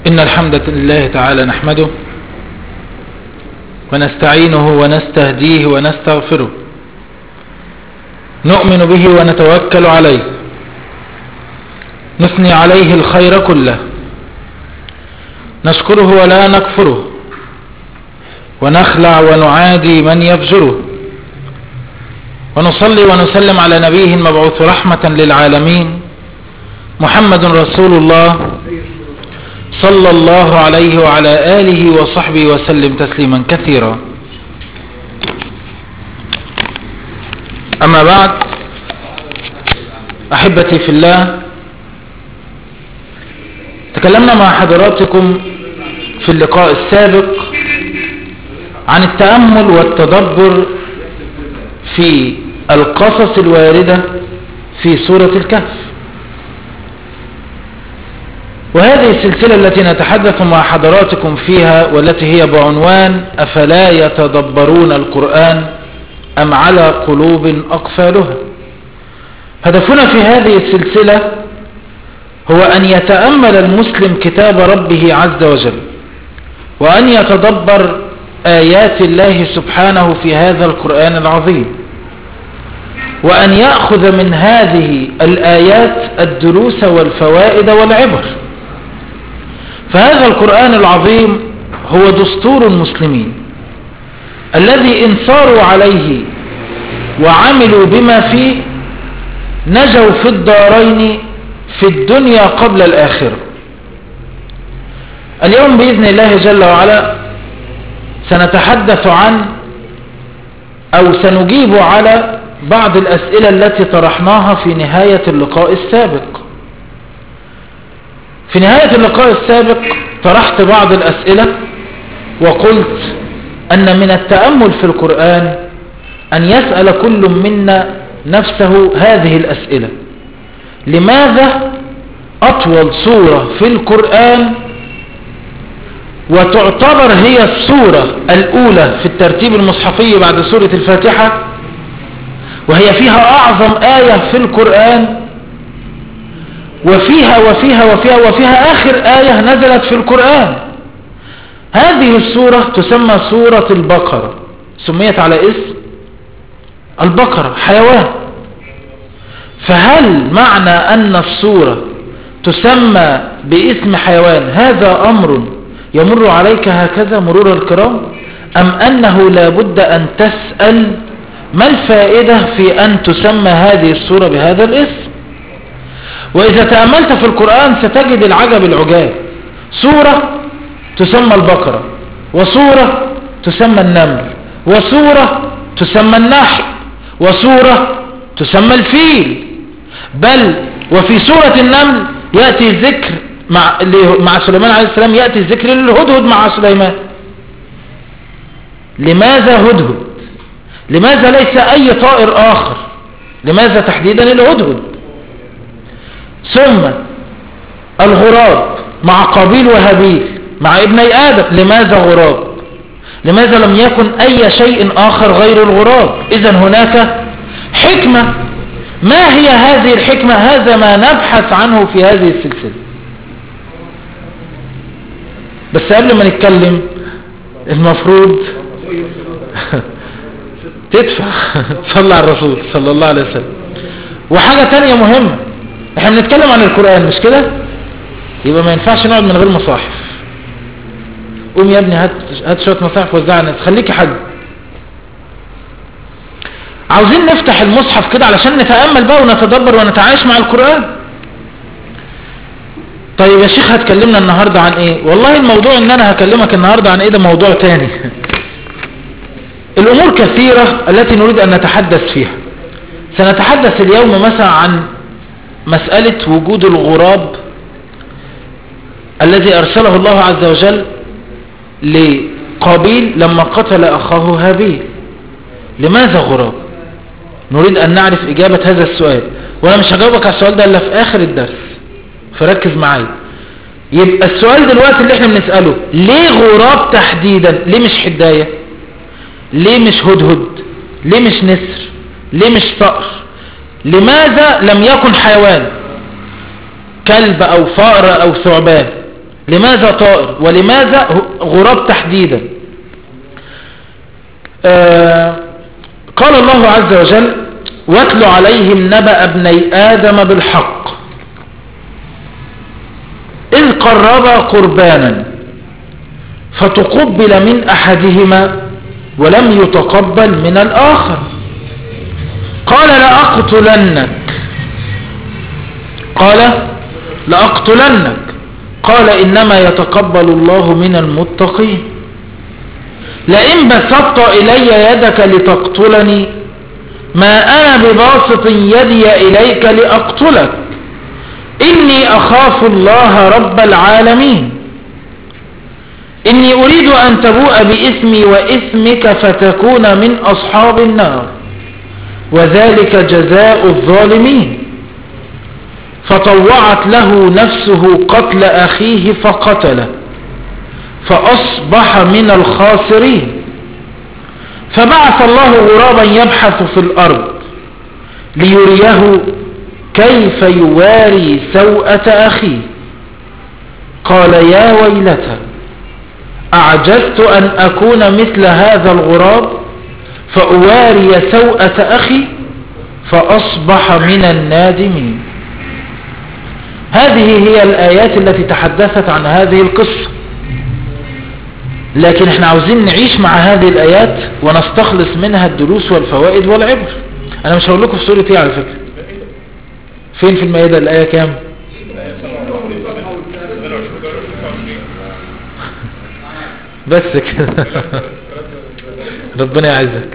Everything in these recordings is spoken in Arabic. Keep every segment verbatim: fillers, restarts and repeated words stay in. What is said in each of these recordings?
إن الحمد لله تعالى نحمده ونستعينه ونستهديه ونستغفره، نؤمن به ونتوكل عليه، نثني عليه الخير كله، نشكره ولا نكفره، ونخلع ونعادي من يفجره، ونصلي ونسلم على نبيه المبعوث رحمة للعالمين محمد رسول الله صلى الله عليه وعلى آله وصحبه وسلم تسليما كثيرا. أما بعد، أحبتي في الله، تكلمنا مع حضراتكم في اللقاء السابق عن التأمل والتدبر في القصص الواردة في سورة الكهف، وهذه السلسلة التي نتحدث مع حضراتكم فيها والتي هي بعنوان أفلا يتدبرون القرآن أم على قلوب أقفالها. هدفنا في هذه السلسلة هو أن يتأمل المسلم كتاب ربه عز وجل، وأن يتدبر آيات الله سبحانه في هذا القرآن العظيم، وأن يأخذ من هذه الآيات الدروس والفوائد والعبر. فهذا القرآن العظيم هو دستور المسلمين الذي إن صاروا عليه وعملوا بما فيه نجوا في الدارين، في الدنيا قبل الآخرة. اليوم بإذن الله جل وعلا سنتحدث عن أو سنجيب على بعض الأسئلة التي طرحناها في نهاية اللقاء السابق. في نهاية اللقاء السابق طرحت بعض الأسئلة وقلت أن من التأمل في القرآن أن يسأل كل منا نفسه هذه الأسئلة: لماذا أطول سورة في القرآن وتعتبر هي السورة الأولى في الترتيب المصحفي بعد سورة الفاتحة، وهي فيها أعظم آية في القرآن، وفيها وفيها وفيها وفيها آخر آية نزلت في القرآن؟ هذه السورة تسمى سورة البقرة، سميت على اسم البقرة حيوان. فهل معنى أن السورة تسمى باسم حيوان هذا أمر يمر عليك هكذا مرور الكرام، أم أنه لا بد أن تسأل ما الفائدة في أن تسمى هذه السورة بهذا الاسم؟ وإذا تأملت في القرآن ستجد العجب العجاب: سورة تسمى البقرة، وسورة تسمى النمل، وسورة تسمى النحل، وسورة تسمى الفيل، بل وفي سورة النمل يأتي ذكر مع, مع سليمان عليه السلام، يأتي الذكر للهدهد مع سليمان. لماذا هدهد؟ لماذا ليس أي طائر آخر؟ لماذا تحديدا الهدهد؟ ثم الغراب مع قابيل وهابيل مع ابني آدم، لماذا غراب؟ لماذا لم يكن أي شيء آخر غير الغراب؟ إذن هناك حكمة. ما هي هذه الحكمة؟ هذا ما نبحث عنه في هذه السلسلة. بس قبل ما نتكلم المفروض تدفع صلى على الرسول صلى الله عليه وسلم. وحاجة تانية مهمة، احنا بنتكلم عن القرآن مش كده؟ يبقى ما ينفعش نقعد من غير مصاحف. قوم يا ابني هات هات شوية مصاحف وزعها الناس، خليك يا حاج. عاوزين نفتح المصحف كده علشان نتأمل بقى ونتدبر ونتعايش مع القرآن. طيب يا شيخ هتكلمنا النهاردة عن ايه؟ والله الموضوع ان انا هكلمك النهاردة عن ايه ده موضوع تاني. الامور كثيرة التي نريد ان نتحدث فيها. سنتحدث اليوم مثلا عن مسألة وجود الغراب الذي أرسله الله عز وجل لقابيل لما قتل أخاه هابيل. لماذا غراب؟ نريد أن نعرف إجابة هذا السؤال، وأنا مش هجاوبك على السؤال ده إلا في آخر الدرس، فركز معايا. يبقى السؤال دلوقتي اللي احنا بنسأله: ليه غراب تحديدا؟ ليه مش حداية؟ ليه مش هدهد؟ ليه مش نسر؟ ليه مش صقر؟ لماذا لم يكن حيوان كلب أو فأر أو ثعبان؟ لماذا طائر ولماذا غراب تحديدا؟ آه قال الله عز وجل واتل عليهم نبأ ابني آدم بالحق إذ قربا قربانا فتقبل من أحدهما ولم يتقبل من الآخر قال لأقتلنك قال لأقتلنك قال إنما يتقبل الله من المتقين لئن بسطت إلي يدك لتقتلني ما أنا بباسط يدي إليك لأقتلك إني أخاف الله رب العالمين إني أريد أن تبوء بإثمي وإثمك فتكون من أصحاب النار وذلك جزاء الظالمين فطوعت له نفسه قتل أخيه فقتله فأصبح من الخاسرين فبعث الله غرابا يبحث في الأرض ليريه كيف يواري سوءة أخيه قال يا ويلتى أعجزت أن أكون مثل هذا الغراب فأواري سوءة أخي فأصبح من النادمين. هذه هي الآيات التي تحدثت عن هذه القصة، لكن احنا عاوزين نعيش مع هذه الآيات ونستخلص منها الدروس والفوائد والعبر. أنا مش هقول لكم في سورة ايه على فكرة، فين في المائدة الآية كام؟ بس كده ربنا يعزك.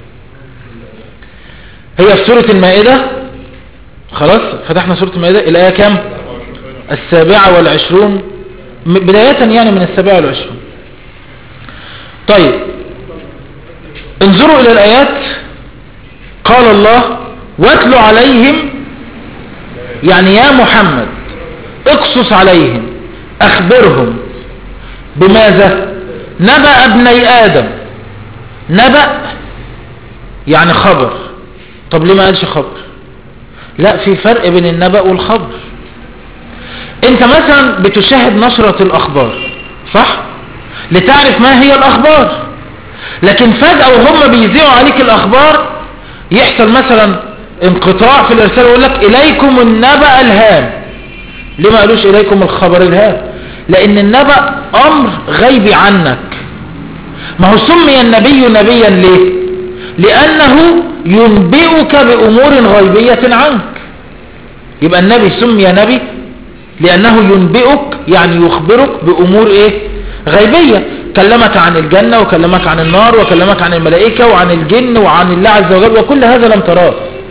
هي في سورة المائدة، خلاص فتحنا سورة المائدة الآية كام؟ السابعة والعشرون، بداية يعني من السابعة والعشرون. طيب انظروا إلى الآيات. قال الله واتل عليهم، يعني يا محمد اقصص عليهم، اخبرهم بماذا؟ نبأ ابني آدم. نبأ يعني خبر. طب ليه ما قالش خبر؟ لا، في فرق بين النبأ والخبر. انت مثلا بتشاهد نشرة الاخبار، صح؟ لتعرف ما هي الاخبار، لكن فجأة وهم بيذيعوا عليك الاخبار يحصل مثلا انقطاع في الارسال ويقول لك اليكم النبأ الهام. ليه ما قالوش اليكم الخبر الهام؟ لان النبأ امر غيبي عنك. ما هو سمي النبي نبيا ليه؟ لانه ينبئك بامور غيبية عنك. يبقى النبي سمي نبي لانه ينبئك، يعني يخبرك بامور ايه؟ غيبية. كلمك عن الجنة وكلمك عن النار وكلمك عن الملائكة وعن الجن وعن الله عز وجل، وكل هذا لم تراه.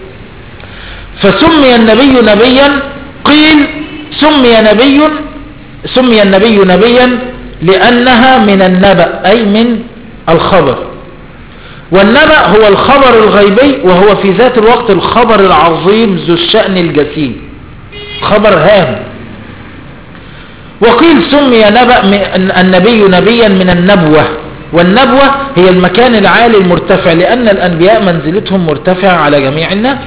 فسمي النبي نبيا. قيل سمي نبي سمي النبي نبيا لأنها من النبأ، أي من الخبر. والنبأ هو الخبر الغيبي، وهو في ذات الوقت الخبر العظيم ذو الشأن الجسيم، خبر هام. وقيل سمي نبأ النبي نبيا من النبوة، والنبوة هي المكان العالي المرتفع، لأن الأنبياء منزلتهم مرتفعة على جميع الناس.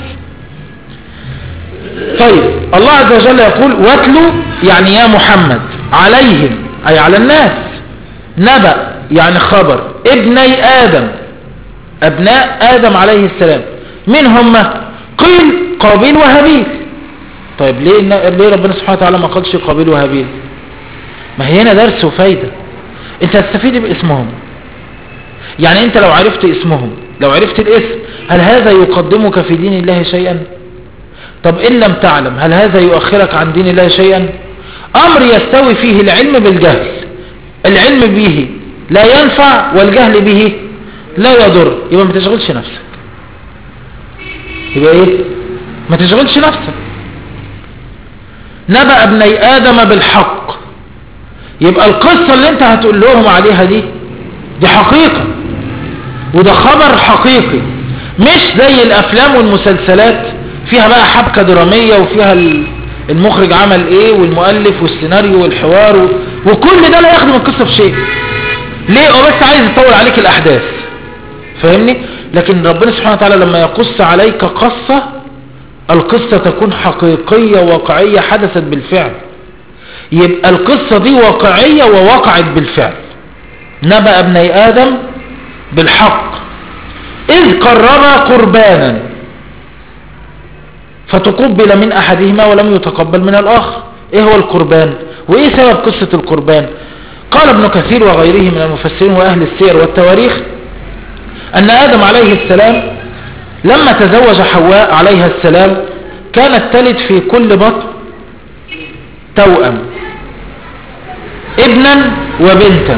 طيب الله عز وجل يقول واتلوا، يعني يا محمد، عليهم أي على الناس. نبأ يعني خبر ابني آدم، أبناء آدم عليه السلام. من هم؟ قيل قابيل وهابيل. طيب ليه ليه ربنا سبحانه وتعالى ما قالش قابيل وهابيل؟ ما هي هنا درس وفايدة. انت هتستفيد باسمهم، يعني انت لو عرفت اسمهم، لو عرفت الاسم، هل هذا يقدمك في دين الله شيئا؟ طب ان لم تعلم هل هذا يؤخرك عن دين الله شيئا؟ امر يستوي فيه العلم بالجهل. العلم به لا ينفع والجهل به لا يضر، يبقى ما تشغلش نفسك. يبقى ايه؟ ما تشغلش نفسك. نبأ ابني آدم بالحق، يبقى القصة اللي انت هتقول لهم عليها دي دي حقيقة، وده خبر حقيقي، مش زي الافلام والمسلسلات فيها بقى حبكة درامية وفيها المخرج عمل ايه والمؤلف والسيناريو والحوار و... وكل ده لا يخدم القصة في شيء. ليه؟ هو بس عايز يطول عليك الاحداث، فاهمني؟ لكن ربنا سبحانه وتعالى لما يقص عليك قصة، القصة تكون حقيقية واقعية حدثت بالفعل. يبقى القصة دي واقعية ووقعت بالفعل. نبأ ابني آدم بالحق إذ قربا قربانا فتقبل من أحدهما ولم يتقبل من الآخر. إيه هو القربان وإيه سبب قصة القربان؟ قال ابن كثير وغيره من المفسرين وأهل السير والتواريخ أن آدم عليه السلام لما تزوج حواء عليها السلام كانت تلد في كل بطن توأم، ابنا وبنتا.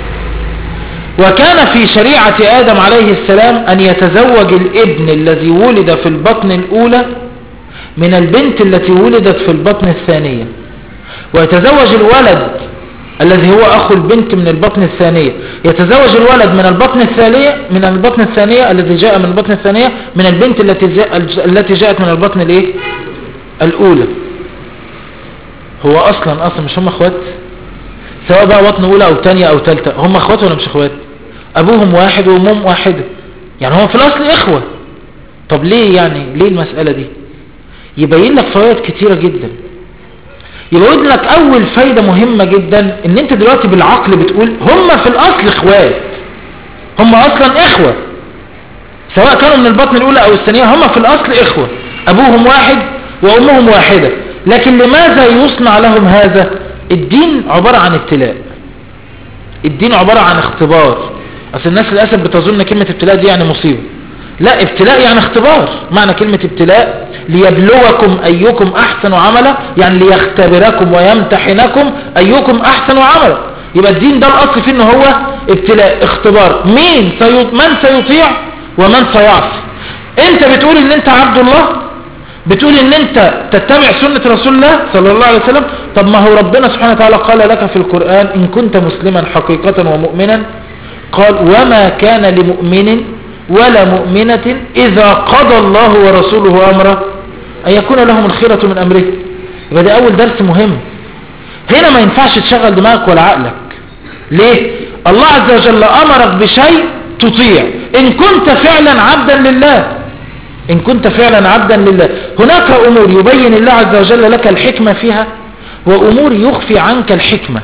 وكان في شريعة آدم عليه السلام أن يتزوج الابن الذي ولد في البطن الأولى من البنت التي ولدت في البطن الثانية، ويتزوج الولد الذي هو أخو البنت من البطن الثانية، يتزوج الولد من البطن الثانية من البطن الثانية الذي جاء من البطن الثانية من البنت التي جاء التي جاءت من البطن الايه الأولى. هو أصلا أصلا مش هم أخوات؟ سواء بقى بطن أولى أو تانية أو تالتة، هم أخوات ولا مش أخوات؟ أبوهم واحد وأمهم واحدة، يعني هم في الأصل إخوة. طب ليه يعني ليه المسألة دي؟ يبين لك فوائد كتيرة جدا. يبين لك أول فايدة مهمة جدا إن أنت دلوقتي بالعقل بتقول هم في الأصل إخوات، هم أصلا إخوة سواء كانوا من البطن الأولى أو الثانية، هم في الأصل إخوة، أبوهم واحد وأمهم واحدة. لكن لماذا يصنع لهم هذا؟ الدين عبارة عن ابتلاء، الدين عبارة عن اختبار. أصل الناس للأسف بتظن كلمة ابتلاء دي يعني مصيبة. لا، ابتلاء يعني اختبار. معنى كلمة ابتلاء ليبلوكم أيكم أحسن عملا، يعني ليختبركم ويمتحنكم أيكم أحسن عملا. يبقى الدين ده الأصل فيه إنه هو ابتلاء، اختبار. مين سيط... من سيطيع ومن سيعصي. انت بتقول ان انت عبد الله، بتقول ان انت تتبع سنة رسول الله صلى الله عليه وسلم. طب ما هو ربنا سبحانه وتعالى قال لك في القرآن إن كنت مسلما حقيقة ومؤمنا، قال وما كان لمؤمن ولا مؤمنة إذا قضى الله ورسوله أمره أن يكون لهم الخيرة من أمره. يبقى ده أول درس مهم. هنا ما ينفعش تشغل دماغك ولا عقلك. ليه؟ الله عز وجل أمرك بشيء تطيع إن كنت فعلا عبدا لله، إن كنت فعلا عبدا لله. هناك أمور يبين الله عز وجل لك الحكمة فيها، وأمور يخفي عنك الحكمة.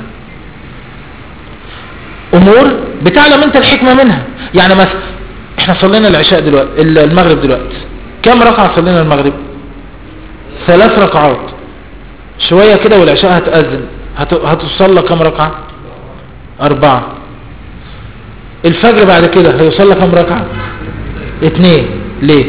أمور بتعلم أنت الحكمة منها. يعني مثلا احنا صلينا العشاء دلوقتي، المغرب دلوقتي كم ركعة صلينا المغرب؟ ثلاث ركعات. شوية كده والعشاء هتأذن، هتصلى كم ركعة؟ أربعة. الفجر بعد كده هيصلى كم ركعة؟ اتنين. ليه؟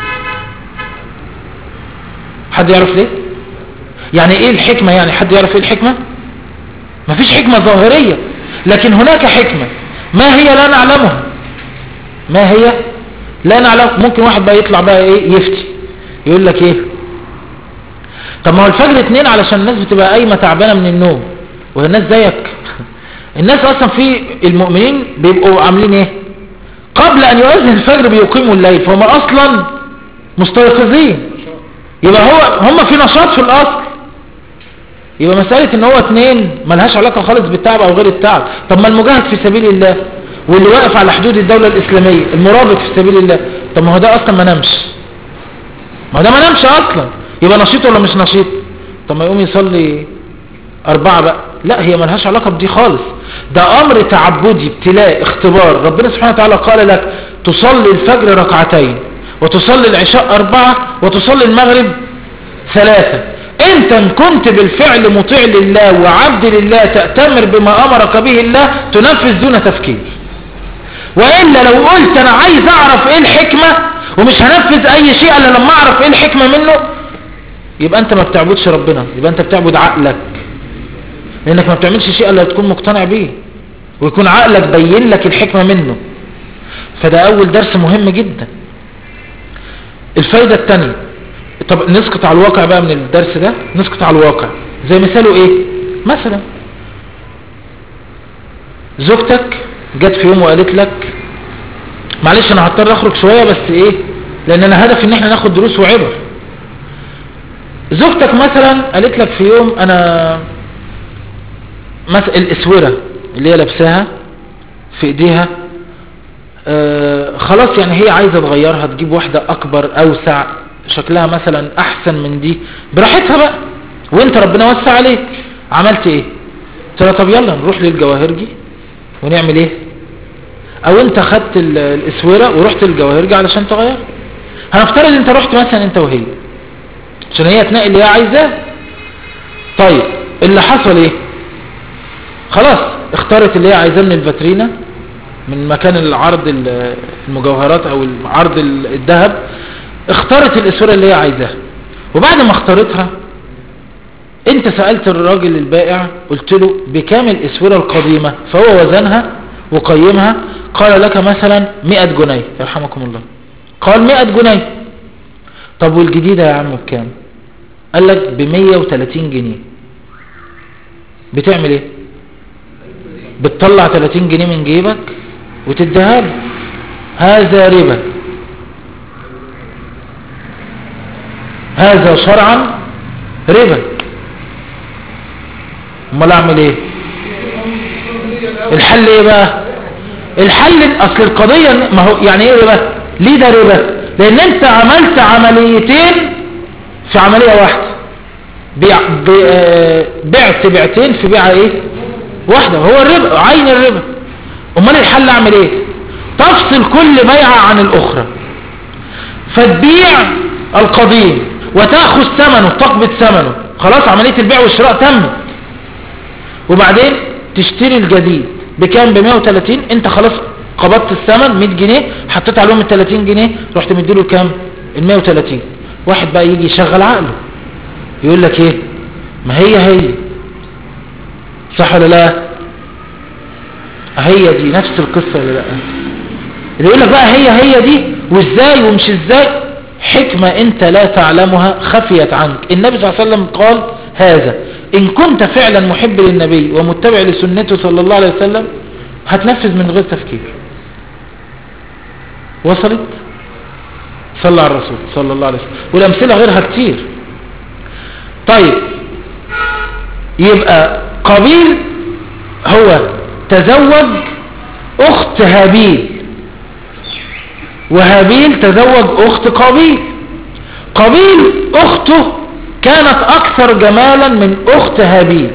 حد يعرف ليه؟ يعني ايه الحكمة؟ يعني حد يعرف ايه الحكمة؟ مفيش حكمة ظاهرية، لكن هناك حكمة ما هي لا نعلمها. ما هي لا نعلم. ممكن واحد بقى يطلع بقى ايه يفتي يقول لك ايه، طب ما هو الفجر اتنين علشان الناس بتبقى قايمة تعبانة من النوم، وهي الناس زيك. الناس اصلا في المؤمنين بيبقوا عاملين ايه قبل ان يؤذن الفجر بيقيموا الليل، فهم اصلا مستيقظين. يبقى هو هم في نشاط في الاصل. يبقى مسألة ان هو اتنين ملهاش علاقة خالص بالتعب او غير التعب. طب ما المجاهد في سبيل الله واللي واقف على حدود الدولة الاسلامية المرابط في سبيل الله، طب ما هو ده اصلا ما نامش، ما هو ده ما نامش اصلا. يبقى نشيط ولا مش نشيط؟ طب ما يقوم يصلي اربعة بقى. لا، هي ملهاش علاقة بدي خالص. ده امر تعبدي، ابتلاء، اختبار. ربنا سبحانه وتعالى قال لك تصلي الفجر ركعتين، وتصلي العشاء اربعة، وتصلي المغرب ثلاثة. انت ان كنت بالفعل مطيع لله وعبد لله تأتمر بما امرك به الله تنفذ دون تفكير. وإلا لو قلت انا عايز اعرف ايه الحكمة ومش هنفذ اي شيء الا لما اعرف ايه الحكمة منه، يبقى انت ما بتعبدش ربنا، يبقى انت بتعبد عقلك. لانك ما بتعملش شيء الا تكون مقتنع بيه ويكون عقلك بين لك الحكمة منه. فده اول درس مهم جدا. الفايدة الثانية، طب نسقط على الواقع بقى من الدرس ده، نسقط على الواقع. زي مثاله ايه؟ مثلا زوجتك جت في يوم وقالت لك، معلش انا هضطر اخرج شوية بس ايه، لان انا هدفي ان احنا ناخد دروس وعبر. زوجتك مثلا قالت لك في يوم انا مثلا الاسورة اللي هي لابساها في ايديها آه خلاص، يعني هي عايزة تغيرها، تجيب واحدة اكبر اوسع، شكلها مثلا احسن من دي، براحتها بقى، وانت ربنا وسع عليك. عملت ايه؟ قلت له طب يلا نروح للجواهرجي ونعمل ايه؟ او انت خدت الاسوره ورحت للجواهرجي علشان تغير. هنفترض انت رحت مثلا انت وهي عشان هي تنقي اللي هي عايزاه. طيب اللي حصل ايه؟ خلاص اختارت اللي هي عايزاه من الفاترينا، من مكان العرض المجوهرات او عرض الذهب، اختارت الاسوره اللي هي عايزاها. وبعد ما اختارتها انت سألت الراجل البائع قلت له بكام الاسوره القديمه، فهو وزنها وقيمها قال لك مثلا مئة جنيه يرحمكم الله، قال مئة جنيه. طب والجديدة يا عم بكام؟ قال لك بمية وتلاتين جنيه. بتعمل ايه؟ بتطلع تلاتين جنيه من جيبك وتديها له. هذا ربا، هذا شرعا ربا. امال اعمل ايه؟ الحل ايه بقى؟ الحل اصل القضية ما هو يعني ايه ربا؟ ليه ده ربا؟ لان انت عملت عمليتين في عملية واحدة، بيع بعت بيعتين في بيعة ايه واحدة، هو الربا عين الربا. امال الحل اعمل ايه؟ تفصل كل بيعة عن الاخرى، فتبيع القديم وتأخذ ثمنه تقبض ثمنه، خلاص عملية البيع والشراء تمت. وبعدين تشتري الجديد بكام؟ ب مية وتلاتين. انت خلاص قبضت الثمن مية جنيه، حطيت عليهم ال تلاتين جنيه، رحت مديله كام؟ ال مية وتلاتين. واحد بقى يجي يشغل عقله يقول لك ايه؟ ما هي هي صح ولا لا؟ هي دي نفس القصة ولا لا؟ اللي يقول لك بقى هي هي دي وازاي ومش ازاي، حكمة انت لا تعلمها خفيت عنك. النبي صلى الله عليه وسلم قال هذا، ان كنت فعلا محب للنبي ومتبع لسنته صلى الله عليه وسلم هتنفذ من غير تفكير. وصلت؟ صلى على الرسول صلى الله عليه وسلم. والامثلة غيرها كتير. طيب يبقى قابيل هو تزوج اخت هابيل، وهابيل تزوج اخت قابيل. قابيل اخته كانت اكثر جمالا من اخت هابيل،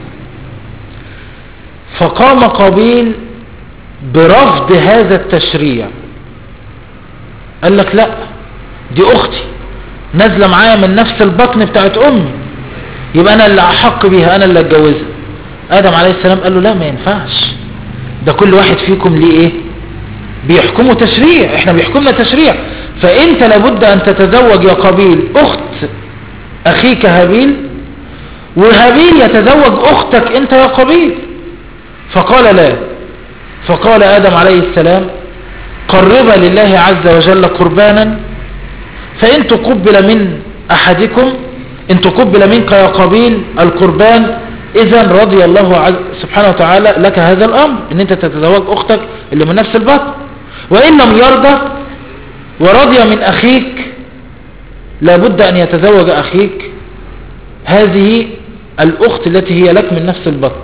فقام قابيل برفض هذا التشريع. قال لك لا، دي اختي نازله معايا من نفس البطن بتاعت امي، يبقى انا اللي احق بيها، انا اللي اتجوزها. ادم عليه السلام قال له لا ما ينفعش، ده كل واحد فيكم ليه ايه؟ بيحكموا تشريع، احنا بيحكمنا تشريع، فانت لابد ان تتزوج يا قابيل اخت اخيك هابيل، وهابيل يتزوج اختك انت يا قابيل. فقال لا. فقال ادم عليه السلام قرب لله عز وجل قربانا، فان تقبل من احدكم، ان تقبل منك يا قابيل القربان، اذا رضي الله عز سبحانه وتعالى لك هذا الامر، ان انت تتزوج اختك اللي من نفس البطن. وان لم يرضى ورضي من اخيك، لابد ان يتزوج اخيك هذه الاخت التي هي لك من نفس البطن.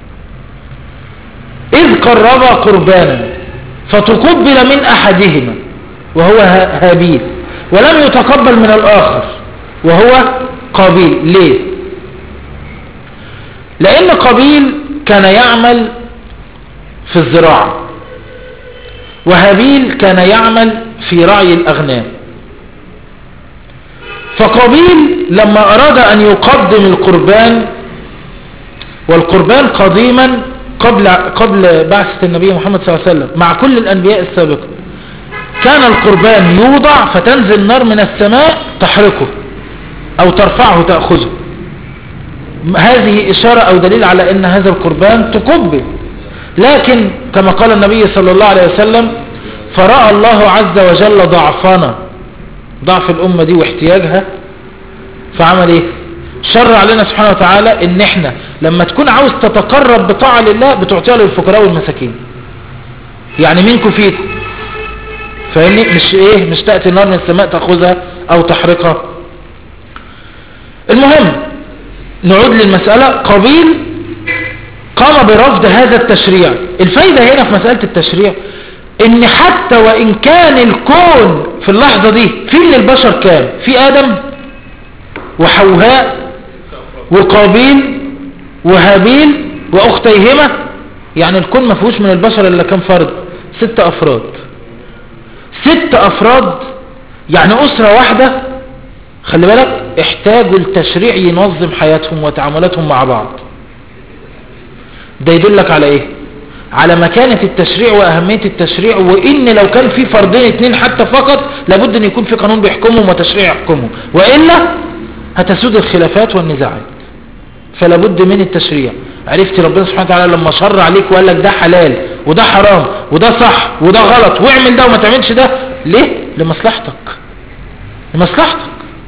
اذ قربا قربانا فتقبل من احدهما وهو هابيل، ولم يتقبل من الاخر وهو قابيل. ليه؟ لان قابيل كان يعمل في الزراعة، وهابيل كان يعمل في رعي الاغنام. فقابيل لما اراد ان يقدم القربان، والقربان قديما قبل قبل بعثة النبي محمد صلى الله عليه وسلم مع كل الانبياء السابقة، كان القربان يوضع فتنزل نار من السماء تحرقه او ترفعه تأخذه. هذه اشارة او دليل على ان هذا القربان تقبل. لكن كما قال النبي صلى الله عليه وسلم فرأى الله عز وجل ضعفنا، ضعف الامة دي واحتياجها، فعمل ايه؟ شرع علينا سبحانه وتعالى ان احنا لما تكون عاوز تتقرب بطاعة لله بتعطيها للفقراء والمساكين. يعني منكم فيكم، فاهمني؟ مش ايه، مش تأتي نار من السماء تأخذها او تحرقها. المهم نعود للمسألة. قابيل قام برفض هذا التشريع. الفايدة هنا في مسألة التشريع ان حتى وان كان الكون في اللحظة دي في من البشر كان، في ادم وحواء وقابيل وهابيل واختيهما، يعني الكون ما فيهوش من البشر الا كم فرد؟ ست افراد. ست افراد يعني اسرة واحدة، خلي بالك، احتاجوا التشريع ينظم حياتهم وتعاملاتهم مع بعض. ده يدلك على ايه؟ على مكانة التشريع واهمية التشريع، وان لو كان في فردين اتنين حتى فقط لابد ان يكون في قانون بيحكمهم وتشريع يحكمهم، وإلا هتسود الخلافات والنزاعات. فلابد من التشريع. عرفت ربنا سبحانه وتعالى لما شرع عليك وقال لك ده حلال وده حرام وده صح وده غلط واعمل ده وما تعملش ده، ليه؟ لمصلحتك، لمصلحتك.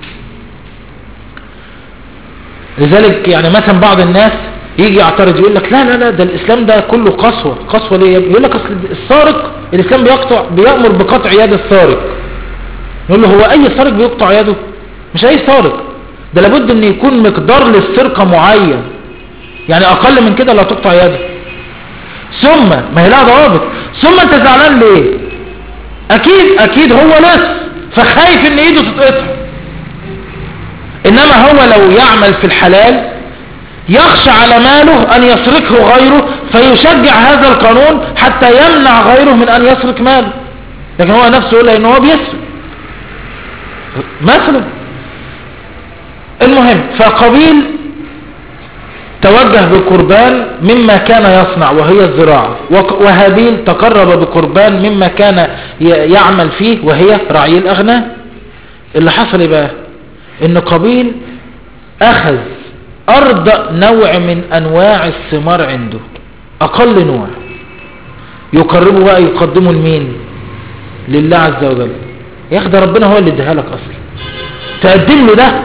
لذلك يعني مثلا بعض الناس يجي يعترض يقول لك لا لا لا ده الاسلام ده كله قسوة. قسوة ليه؟ يقول لك اصل السارق الاسلام بيقطع بيأمر بقطع يد السارق. يقول له هو اي سارق بيقطع يده؟ مش اي سارق، ده لابد ان يكون مقدار للسرقة معين، يعني اقل من كده لا تقطع يده. ثم ما هي لها ضوابط. ثم انت زعلان ليه؟ اكيد اكيد هو نص فخايف ان ايده تتقطع، انما هو لو يعمل في الحلال يخشى على ماله ان يسرقه غيره، فيشجع هذا القانون حتى يمنع غيره من ان يسرق ماله، لكن هو نفسه يقول ان هو بيسرق مثلا. المهم، فقابيل توجه بقربان مما كان يصنع وهي الزراعة، وهابيل تقرب بقربان مما كان يعمل فيه وهي رعي الأغنام. اللي حصل بقى ان قابيل اخذ ارضى نوع من انواع الثمار عنده، اقل نوع، يقربه بقى يقدمه لمين؟ لله عز وجل. ياخد ربنا هو اللي اديها لك اصلا، تقدم له ده.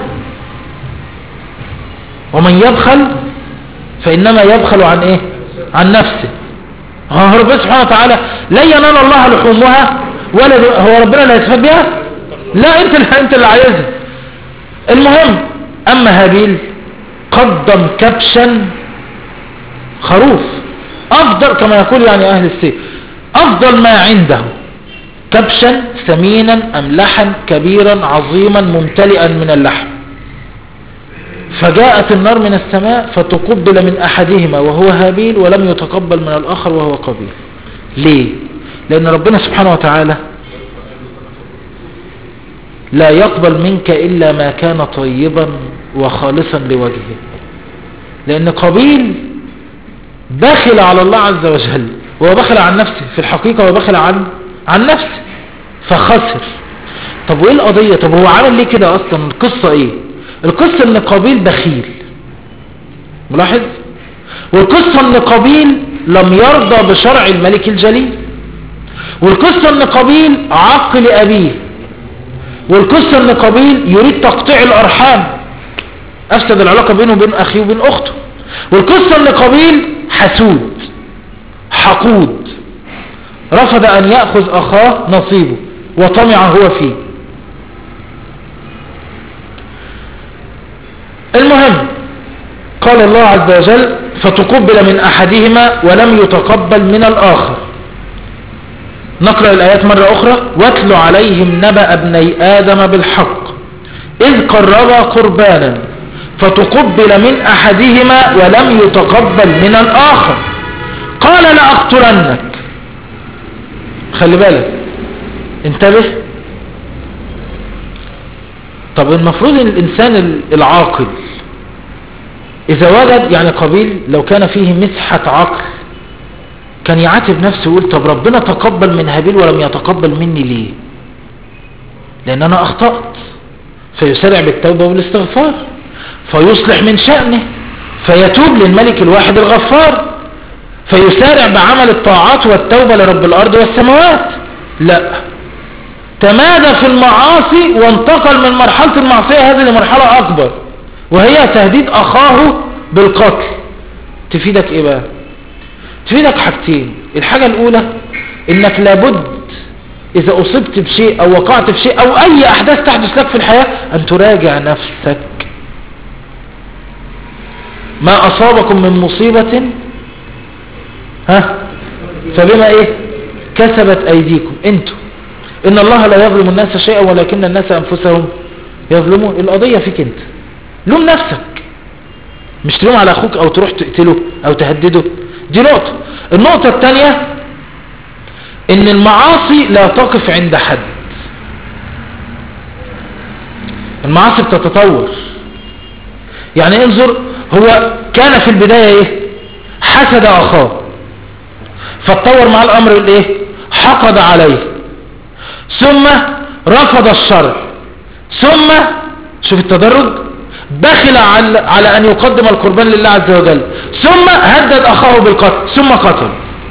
ومن يبخل فانما يبخل عن ايه؟ عن نفسه. هو ربنا سبحانه وتعالى لا ينال الله لحومها ولا هو ربنا اللي هيتفاد بها، لا انت اللي انت اللي عايزها. المهم، اما هابيل قدم كبشا خروف، افضل كما يقول يعني اهل السيف، افضل ما عنده، كبشا ثمينا املحا كبيرا عظيما ممتلئا من اللحم. فجاءت النار من السماء فتقبل من احدهما وهو هابيل، ولم يتقبل من الاخر وهو قابيل. ليه؟ لان ربنا سبحانه وتعالى لا يقبل منك الا ما كان طيبا وخالصا لوجهه. لان قابيل بخل على الله عز وجل، وهو بخل عن نفسه في الحقيقة، وبخل عن عن نفسه فخسر. طب وايه القضية؟ طب هو عمل ليه كده اصلا؟ القصة ايه؟ القصة ان قابيل بخيل، ملاحظ؟ والقصة ان قابيل لم يرضى بشرع الملك الجليل، والقصة ان قابيل عق لأبيه، والقصة ان قابيل يريد تقطيع الارحام، افسد العلاقة بينه وبين اخيه وبين اخته. والقصة ان قابيل حسود حقود، رفض ان يأخذ اخاه نصيبه وطمع هو فيه. المهم، قال الله عز وجل فتقبل من احدهما ولم يتقبل من الاخر. نقرأ الآيات مرة أخرى. واتل عليهم نبأ ابني آدم بالحق إذ قربا قربانا فتقبل من أحدهما ولم يتقبل من الآخر قال لأقتلنك. خلي بالك، انتبه. طب المفروض ان الإنسان العاقل إذا وجد، يعني قابيل لو كان فيه مسحة عقل كان يعاتب نفسه ويقول طب ربنا تقبل من هابيل ولم يتقبل مني ليه؟ لأن أنا أخطأت، فيسرع بالتوبة والاستغفار، فيصلح من شأنه، فيتوب للملك الواحد الغفار، فيسارع بعمل الطاعات والتوبة لرب الأرض والسماوات. لا، تمادى في المعاصي وانتقل من مرحلة المعصية هذه لمرحلة أكبر، وهي تهديد أخاه بالقتل. تفيدك إيه بقى؟ تفيدك حاجتين. الحاجة الأولى إنك لابد إذا أصبت بشيء أو وقعت في شيء أو أي أحداث تحدث لك في الحياة أن تراجع نفسك. ما أصابكم من مصيبة ها فبما إيه كسبت أيديكم أنتم، إن الله لا يظلم الناس شيئا ولكن الناس أنفسهم يظلمون. القضية فيك أنت، لوم نفسك. مش تلوم على اخوك او تروح تقتله او تهدده. دي نقطة. النقطة الثانية ان المعاصي لا تقف عند حد. المعاصي بتتطور. يعني انظر، هو كان في البداية ايه؟ حسد اخاه، فاتطور مع الامر الايه؟ حقد عليه، ثم رفض الشرع، ثم شوف التدرج، بخل على, على ان يقدم القربان لله عز وجل، ثم هدد اخاه بالقتل، ثم قتل.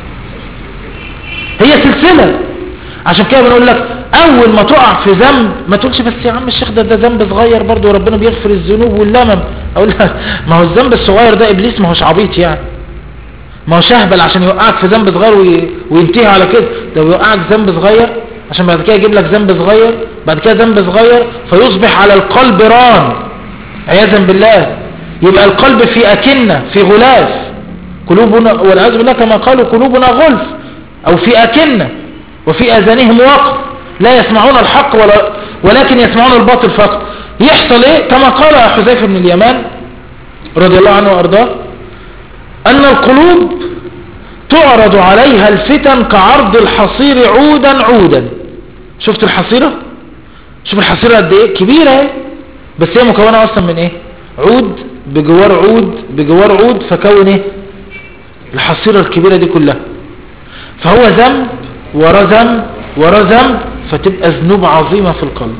هي سلسلة. عشان كده بنقول لك اول ما تقع في ذنب ما تقولش بس يا عم الشيخ ده ده ذنب صغير برضه وربنا بيغفر الذنوب واللمم. اقول لك ما هو الذنب الصغير ده ابليس، ما هوش عبيط يعني، ما هو شهبل عشان يوقعك في ذنب صغير وي... وينتهي على كده. ده يوقعك ذنب صغير عشان بعد كده يجيب لك ذنب صغير، بعد كده ذنب صغير، فيصبح على القلب ران عياذا بالله. يبقى القلب في أكنة، في غلاف، قلوبنا والعياذ بالله كما قالوا قلوبنا غلف، او في أكنة وفي اذانهم وقر لا يسمعون الحق ولا ولكن يسمعون الباطل فقط. يحصل ايه؟ كما قال حذيفة بن اليمان رضي الله عنه وارضاه، ان القلوب تعرض عليها الفتن كعرض الحصير عودا عودا. شفت الحصيرة؟ شوف الحصيرة قد ايه كبيرة ايه، بس هي مكونة اصلا من ايه؟ عود بجوار عود بجوار عود، فكون ايه؟ الحصيرة الكبيرة دي كلها. فهو ذنب ورا ذنب ورا ذنب، فتبقى ذنوب عظيمة في القلب،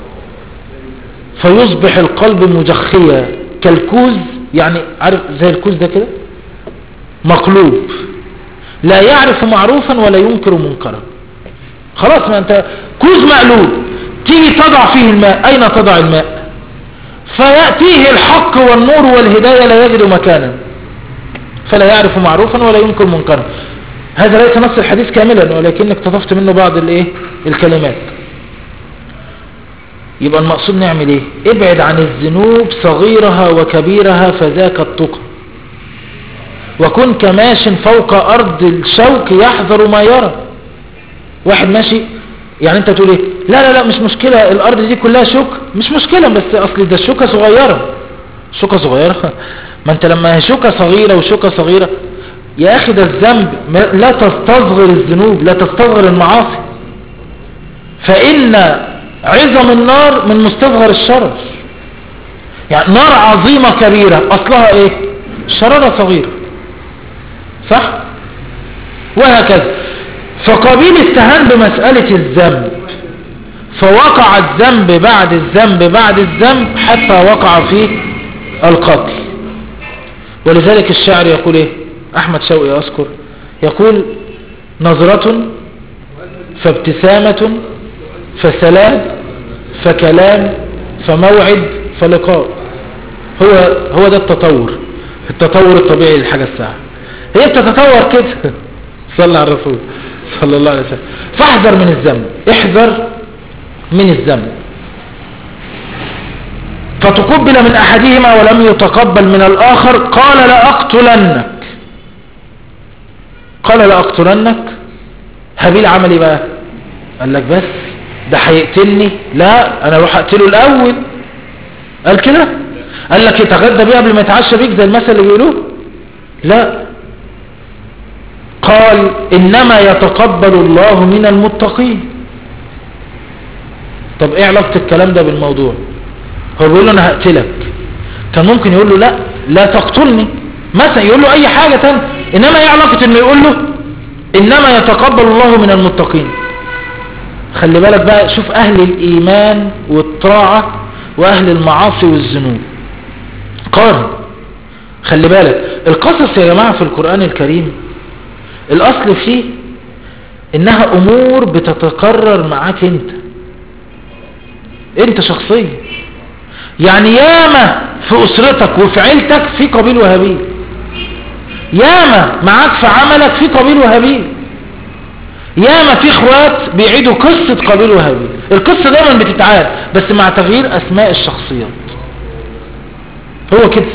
فيصبح القلب مجخيا كالكوز. يعني عارف زي الكوز ده كده مقلوب، لا يعرف معروفا ولا ينكر منكرا. خلاص، ما انت كوز مقلوب، تيجي تضع فيه الماء، اين تضع الماء؟ فيأتيه الحق والنور والهداية لا يجد مكانا، فلا يعرف معروفا ولا ينكر منكرا. هذا ليس نص الحديث كاملا، ولكن اقتطفت منه بعض الايه الكلمات. يبقى المقصود نعمل ايه؟ ابعد عن الذنوب صغيرها وكبيرها فذاك التقى، وكن كماش فوق ارض الشوك يحذر ما يرى. واحد ماشي، يعني انت تقول ايه؟ لا لا لا مش مشكلة، الارض دي كلها شوك، مش مشكلة، بس اصل ده الشوكة صغيرة. شوكة صغيرة؟ ما انت لما هي شوكة صغيرة وشوكة صغيرة يا اخي، ده الذنب لا تستصغر الذنوب، لا تستصغر المعاصي، فان عظم النار من مستصغر الشرر. يعني نار عظيمة كبيرة اصلها ايه؟ شرارة صغيرة، صح؟ وهكذا. فقابيل استهان بمسألة الذنب، فوقع الذنب بعد الذنب بعد الذنب حتى وقع فيه القتل. ولذلك الشاعر يقول ايه؟ احمد شوقي اذكر يقول: نظرة فابتسامة فسلام فكلام فموعد فلقاء. هو هو ده التطور، التطور الطبيعي للحاجة الساعة. هي بتتطور كده. صلى على الرسول صلى الله عليه وسلم. فاحذر من الذنب، احذر من الذنب. فتقبل من احدهما ولم يتقبل من الاخر، قال لأقتلنك. قال لأقتلنك. هابيل عمل ايه بقى؟ قال لك بس ده هيقتلني، لا انا اروح اقتله الاول. قال كده؟ قال لك يتغدى بيه قبل ما يتعشى بيك زي المثل اللي بيقولوه؟ لا، قال انما يتقبل الله من المتقين. طب ايه علاقة الكلام ده بالموضوع؟ هو بيقول له انا هقتلك، كان ممكن يقول له لا لا تقتلني مثلا، يقول له اي حاجة تانية، انما ايه علاقة انه يقول له انما يتقبل الله من المتقين؟ خلي بالك بقى، شوف اهل الايمان والطاعة واهل المعاصي والذنوب، قارن. خلي بالك القصص يا جماعة في القرآن الكريم الاصل فيه انها امور بتتكرر معاك انت انت شخصيا. يعني ياما في اسرتك وفي عيلتك في قابيل وهابيل، ياما معاك في عملك في قابيل وهابيل، ياما في اخوات بيعيدوا قصة قابيل وهابيل. القصة دايما بتتعاد بس مع تغيير اسماء الشخصيات. هو كده.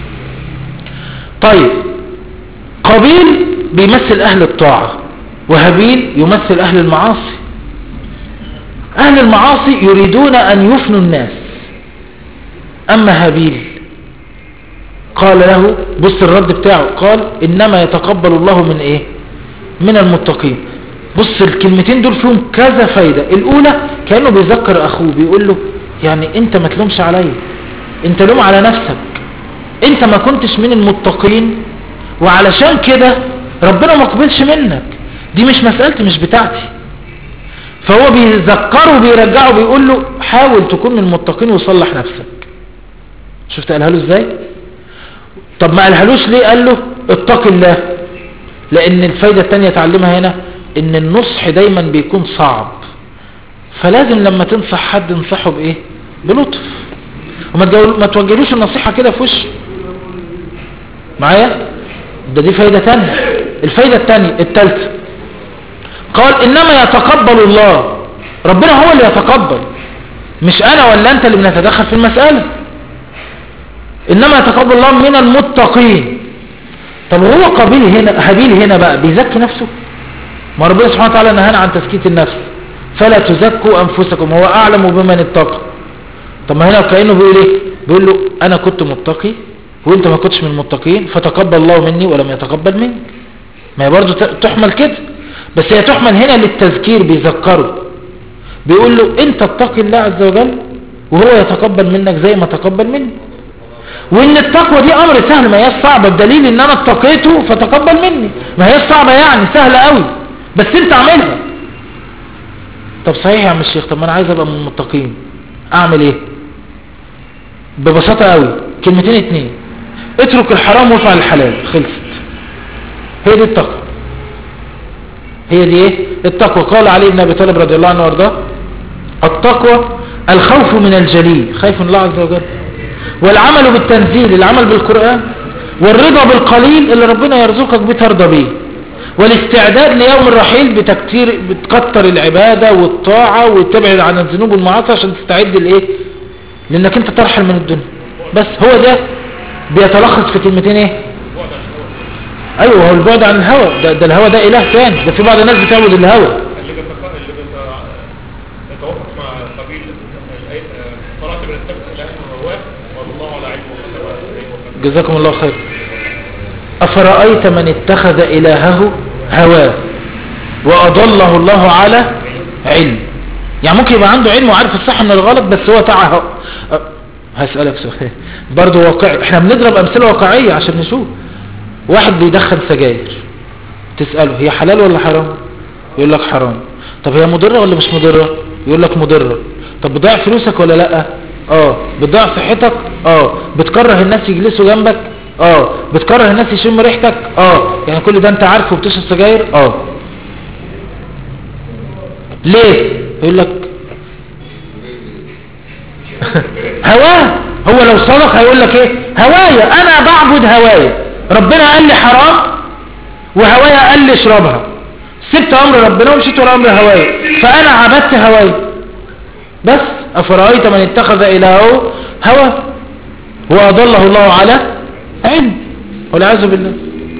طيب قابيل بيمثل اهل الطاعة، وهابيل يمثل اهل المعاصي. اهل المعاصي يريدون ان يفنوا الناس، اما هابيل قال له بص الرد بتاعه، قال إنما يتقبل الله من إيه؟ من المتقين. بص الكلمتين دول فيهم كذا فايدة. الأولى كأنه بيذكر أخوه، بيقول له يعني أنت ما تلومش عليا، أنت لوم على نفسك، أنت ما كنتش من المتقين وعلشان كده ربنا ما قبلش منك، دي مش مسألتي مش بتاعتي. فهو بيذكره بيرجعه بيقول له حاول تكون من المتقين وصلح نفسك. شفت قالها له ازاي؟ طب ما قالهالوش ليه؟ قال له اتق الله، لان الفايدة التانية تعلمها هنا ان النصح دايما بيكون صعب، فلازم لما تنصح حد انصحه بايه؟ بلطف، وما توجهلوش النصيحة كده في وشه. معايا؟ ده دي فايدة تانية. الفايدة التانية التالتة قال انما يتقبل الله، ربنا هو اللي يتقبل، مش انا ولا انت اللي بنتدخل في المسألة. انما يتقبل الله من المتقين. طب هو قابيل هنا هابيل هنا بقى بيزكي نفسه؟ ما ربنا سبحانه وتعالى نهانا عن تزكية النفس، فلا تزكوا انفسكم هو اعلم بمن اتقى. طب ما هنا كأنه بيقول ايه؟ بيقول له انا كنت متقي وانت ما كنتش من المتقين فتقبل الله مني ولم يتقبل منك. ما هي برضو تحمل كده، بس هي تحمل هنا للتذكير، بيذكره بيقول له انت اتقي الله عز وجل وهو يتقبل منك زي ما تقبل مني، وان التقوى دي امر سهل، ما هي صعبة، بدليل ان انا اتقيته فتقبل مني. ما هي صعبة يعني سهلة قوي، بس انت اعملها. طب صحيح يا عم الشيخ، طب ما انا عايز ابقى من المتقين، اعمل ايه؟ ببساطة قوي كلمتين اتنين، اترك الحرام وافعل الحلال، خلصت. هي دي التقوى، هي دي ايه التقوى. قال علي بن ابي طالب رضي الله عنه وارضاه التقوى الخوف من الجليل، خايف من الله عز وجل، والعمل بالتنزيل، العمل بالقرآن، والرضا بالقليل اللي ربنا يرزقك بترضى بيه، والاستعداد ليوم الرحيل بتكتير بتكتر العبادة والطاعة وتبعد عن الذنوب والمعاصي عشان تستعد لايه؟ لانك انت ترحل من الدنيا. بس هو ده بيتلخص في كلمتين ايه؟ ايوه هو البعد عن الهوى. ده, ده الهوى ده اله ثاني، ده في بعض الناس بتعبد الهوى. جزاكم الله خير. أفرأيت من اتخذ إلهه هواه وأضله الله على علم. يعني ممكن يبقى عنده علم وعارف الصح من الغلط، بس هو تعه. هسألك سؤال برضو واقعي، احنا بنضرب أمثلة واقعية عشان نشوف. واحد بيدخن سجاير، تسأله هي حلال ولا حرام؟ يقول لك حرام. طب هي مضرة ولا مش مضرة؟ يقول لك مضرة. طب بتضيع فلوسك ولا لا؟ اه. بتضيع صحتك؟ اه. بتكره الناس يجلسوا جنبك؟ اه. بتكره الناس يشم ريحتك؟ اه. يعني كل ده انت عارفه وبتشرب سجاير؟ اه. ليه؟ يقول لك هواه. هو لو صدق هيقول لك ايه؟ هوايا، انا بعبد هوايا، ربنا قال لي حرام وهوايا قال لي اشربها، سبت امر ربنا ومشيت ورا امر هوايا، فانا عبدت هوايا. بس افرأيت من اتخذ الهه هوى واضله الله على علم، والعياذ بالله.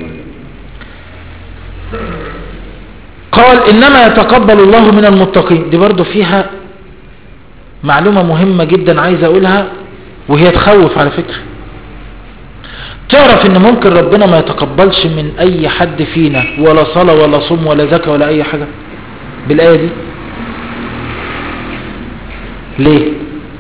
قال انما يتقبل الله من المتقين. دي برضو فيها معلومة مهمة جدا عايز اقولها، وهي تخوف على فكرة. تعرف ان ممكن ربنا ما يتقبلش من اي حد فينا ولا صلاة ولا صوم ولا زكاة ولا اي حاجة بالاية دي؟ ليه؟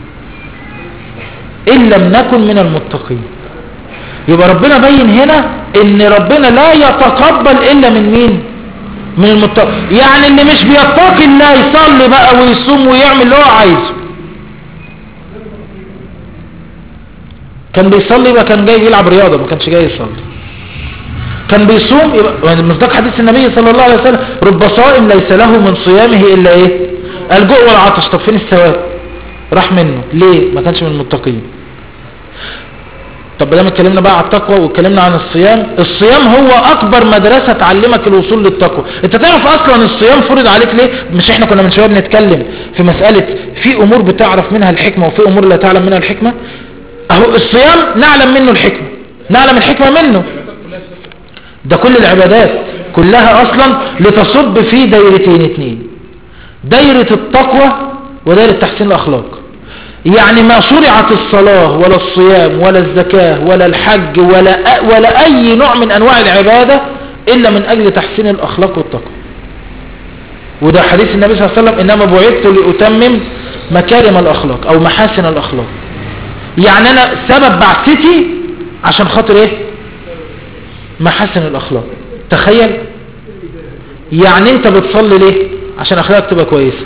ان لم نكن من المتقين. يبقى ربنا بين هنا ان ربنا لا يتقبل الا من مين؟ من المتقين. يعني اللي مش بيتقي الله يصلي بقى ويصوم ويعمل اللي هو عايزه. كان بيصلي يبقى كان جاي يلعب رياضة، ما كانش جاي يصلي. كان بيصوم يبقى مصداق حديث النبي صلى الله عليه وسلم رب صائم ليس له من صيامه الا ايه؟ الجوع والعطش. طب فين الثواب؟ راح منه. ليه؟ ما كانش من المتقين. طب لما اتكلمنا بقى على التقوى واتكلمنا عن الصيام، الصيام هو اكبر مدرسة تعلمك الوصول للتقوى. انت تعرف اصلا الصيام فرض عليك ليه؟ مش احنا كنا من شوية بنتكلم في مسألة في امور بتعرف منها الحكمة وفي امور لا تعلم منها الحكمة. اهو الصيام نعلم منه الحكمة، نعلم الحكمة منه. ده كل العبادات كلها اصلا لتصب في دايرتين اتنين، دايرة التقوى ودايرة تحسين الاخلاق. يعني ما شرعت الصلاة ولا الصيام ولا الزكاة ولا الحج ولا ولا أي نوع من أنواع العبادة إلا من أجل تحسين الأخلاق والتقوى. وده حديث النبي صلى الله عليه وسلم: إنما بعثت لأتمم مكارم الأخلاق أو محاسن الأخلاق. يعني أنا سبب بعثتي عشان خاطر إيه؟ محاسن الأخلاق. تخيل، يعني أنت بتصلي ليه؟ عشان أخلاقك تبقى كويسة.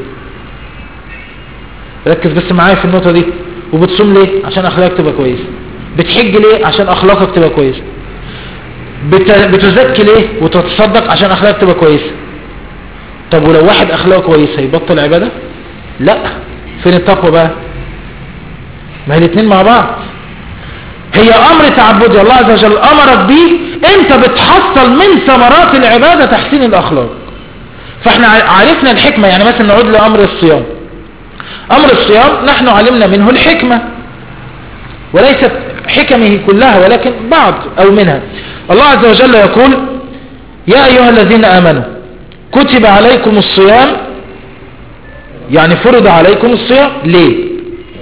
ركز بس معايا في النقطة دي. وبتصوم ليه؟ عشان أخلاقك تبقى كويسة. بتحج ليه؟ عشان أخلاقك تبقى كويسة. بت... بتزكي ليه وتتصدق؟ عشان أخلاقك تبقى كويسة. طب ولو واحد أخلاقه كويسة يبطل عبادة؟ لا. فين التقوى بقى؟ ما هي الاثنين مع بعض. هي أمر تعبدي الله عز وجل أمرك به، أنت بتحصل من ثمرات العبادة تحسين الأخلاق. فاحنا عرفنا الحكمة. يعني مثلا نعود لأمر الصيام. أمر الصيام نحن علمنا منه الحكمة، وليست حكمه كلها ولكن بعض أو منها. الله عز وجل يقول: يا أيها الذين آمنوا كتب عليكم الصيام، يعني فرض عليكم الصيام. ليه؟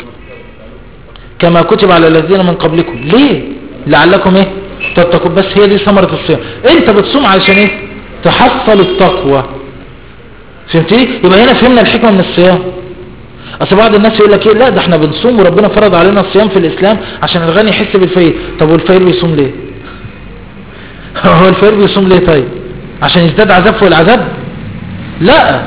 كما كتب على الذين من قبلكم. ليه؟ لعلكم ايه تتقون. بس هي دي ثمرة الصيام. انت بتصوم علشان ايه؟ تحصل التقوى. فهمتني؟ يبقى هنا فهمنا الحكمة من الصيام. اصل بعض الناس يقول لك ايه، لا ده احنا بنصوم وربنا فرض علينا الصيام في الاسلام عشان الغني يحس بالفقير. طب والفقير بيصوم ليه؟ هو الفقير بيصوم ليه طيب؟ عشان يزداد عذاب فوق العذاب؟ لا.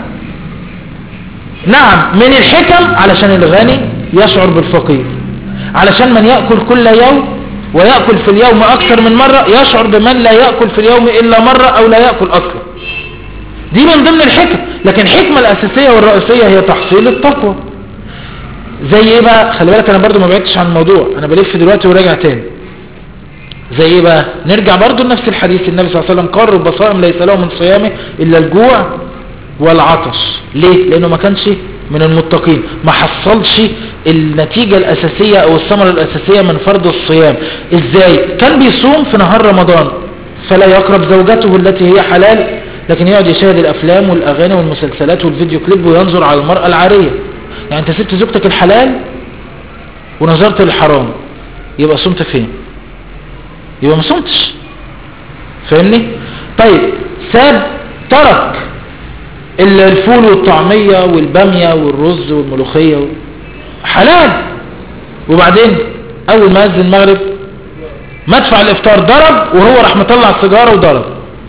نعم، من الحكم علشان الغني يشعر بالفقير، علشان من يأكل كل يوم ويأكل في اليوم أكثر من مرة يشعر بمن لا يأكل في اليوم إلا مرة أو لا يأكل أصلا. دي من ضمن الحكم. لكن الحكمة الأساسية والرئيسية هي تحصيل التقوى. زي ايه بقى؟ خلي بالك انا برضو ما بعدتش عن الموضوع، انا بلف دلوقتي وراجع تاني. زي ايه بقى؟ نرجع برضو لنفس الحديث. النبي صلى الله عليه وسلم قال: رب صائم ليس له من صيامه الا الجوع والعطش. ليه؟ لانه ما كانش من المتقين، ما حصلش النتيجة الاساسية او الثمرة الاساسية من فرض الصيام. ازاي؟ كان بيصوم في نهار رمضان فلا يقرب زوجته التي هي حلال، لكن يقعد يشاهد الافلام والاغاني والمسلسلات والفيديو كليب وينظر على المرأة العارية. يعني انت سبت زوجتك الحلال ونظرت للحرام، يبقى صمت فين؟ يبقى ما صمتش. فاهمني؟ طيب ساب ترك الفول والطعمية والبامية والرز والملوخية حلال، وبعدين اول ما اذن المغرب مدفع الافطار ضرب وهو راح مطلع السيجاره وضرب.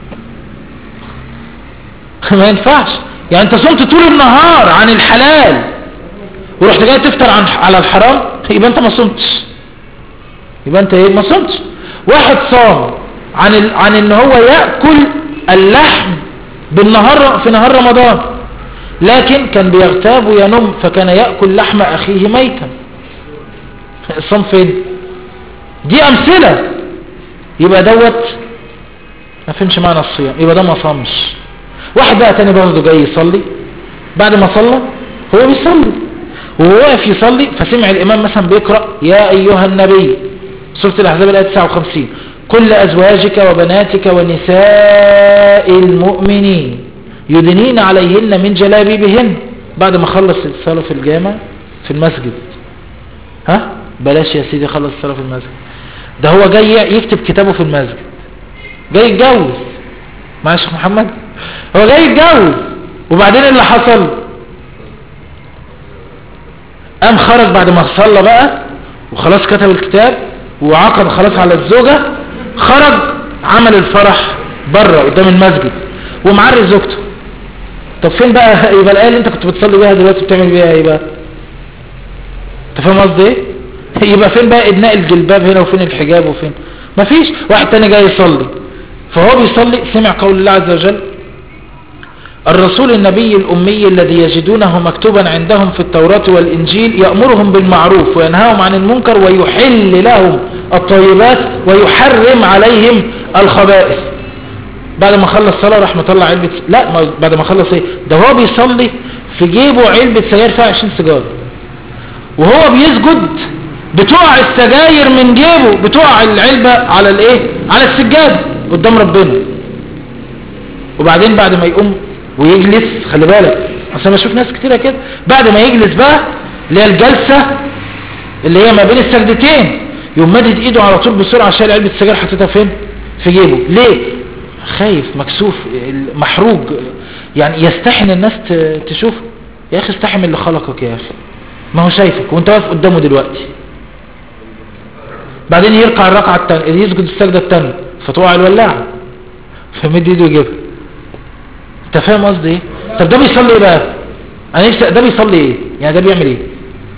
ما ينفعش. يعني انت صمت طول النهار عن الحلال ورحت جاي تفطر عن على الحرام، يبقى انت ما صمتش. يبقى انت ايه؟ ما صمتش. واحد صام عن ال... عن ان هو ياكل اللحم بالنهار في نهار رمضان، لكن كان بيغتاب وينم فكان ياكل لحم اخيه ميتا. الصوم فين؟ دي امثله. يبقى دوت ما فهمش معنى الصيام، يبقى ده ما صامش. واحد بقى تاني برضه جاي يصلي، بعد ما صلى هو بيصلي وهو واقف يصلي فسمع الامام مثلا بيقرأ: يا ايها النبي، سورة الاحزاب الايه تسعة وخمسين، كل ازواجك وبناتك ونساء المؤمنين يدنين عليهن من جلابيبهن. بعد ما خلص الصلاة في الجامع في المسجد. ها بلاش يا سيدي خلص الصلاة في المسجد، ده هو جاي يكتب كتابه في المسجد، جاي يتجوز. معايا يا شيخ محمد؟ هو جاي يتجوز، وبعدين اللي حصل قام خرج بعد ما صلى بقى وخلاص كتب الكتاب وعقد خلاص على الزوجة، خرج عمل الفرح بره قدام المسجد ومعري زوجته. طب فين بقى؟ يبقى الآية اللي انت كنت بتصلي بيها دلوقتي بتعمل بيها ايه بقى؟ انت فاهم قصدي ايه؟ يبقى فين بقى ادناء الجلباب هنا وفين الحجاب وفين؟ مفيش. واحد تاني جاي يصلي فهو بيصلي سمع قول الله عز وجل: الرسول النبي الأمي الذي يجدونه مكتوبا عندهم في التوراة والإنجيل يأمرهم بالمعروف وينهاهم عن المنكر ويحل لهم الطيبات ويحرم عليهم الخبائث. بعد ما خلص صلاة راح مطلع علبة، لا ما بعد ما خلص ايه ده، هو بيصلي في جيبه علبة سجاير فيها عشرين سيجارة، وهو بيسجد بتقع السجاير من جيبه، بتقع العلبة على الايه، على السجاد قدام ربنا. وبعدين بعد ما يقوم ويجلس، خلي بالك اصلا بشوف ناس كتيرة كده، بعد ما يجلس بقى اللي هي الجلسة اللي هي ما بين السجدتين، يقوم مادد ايده على طول بسرعة شايل علبة السجاير حطيتها فين؟ في جيبه. ليه؟ خايف، مكسوف، محروج، يعني يستحن الناس تشوف. يا اخي استحي من اللي خلقك يا اخي، ما هو شايفك وانت واقف قدامه دلوقتي. بعدين يرقع الركعة التانية، يسجد السجدة التانية فتوقع الولاعة فمد ايده يجيبها. انت فاهم قصدي ايه؟ طب ده بيصلي ايه بقى؟ انا نفسي ده بيصلي ايه؟ يعني ده بيعمل ايه؟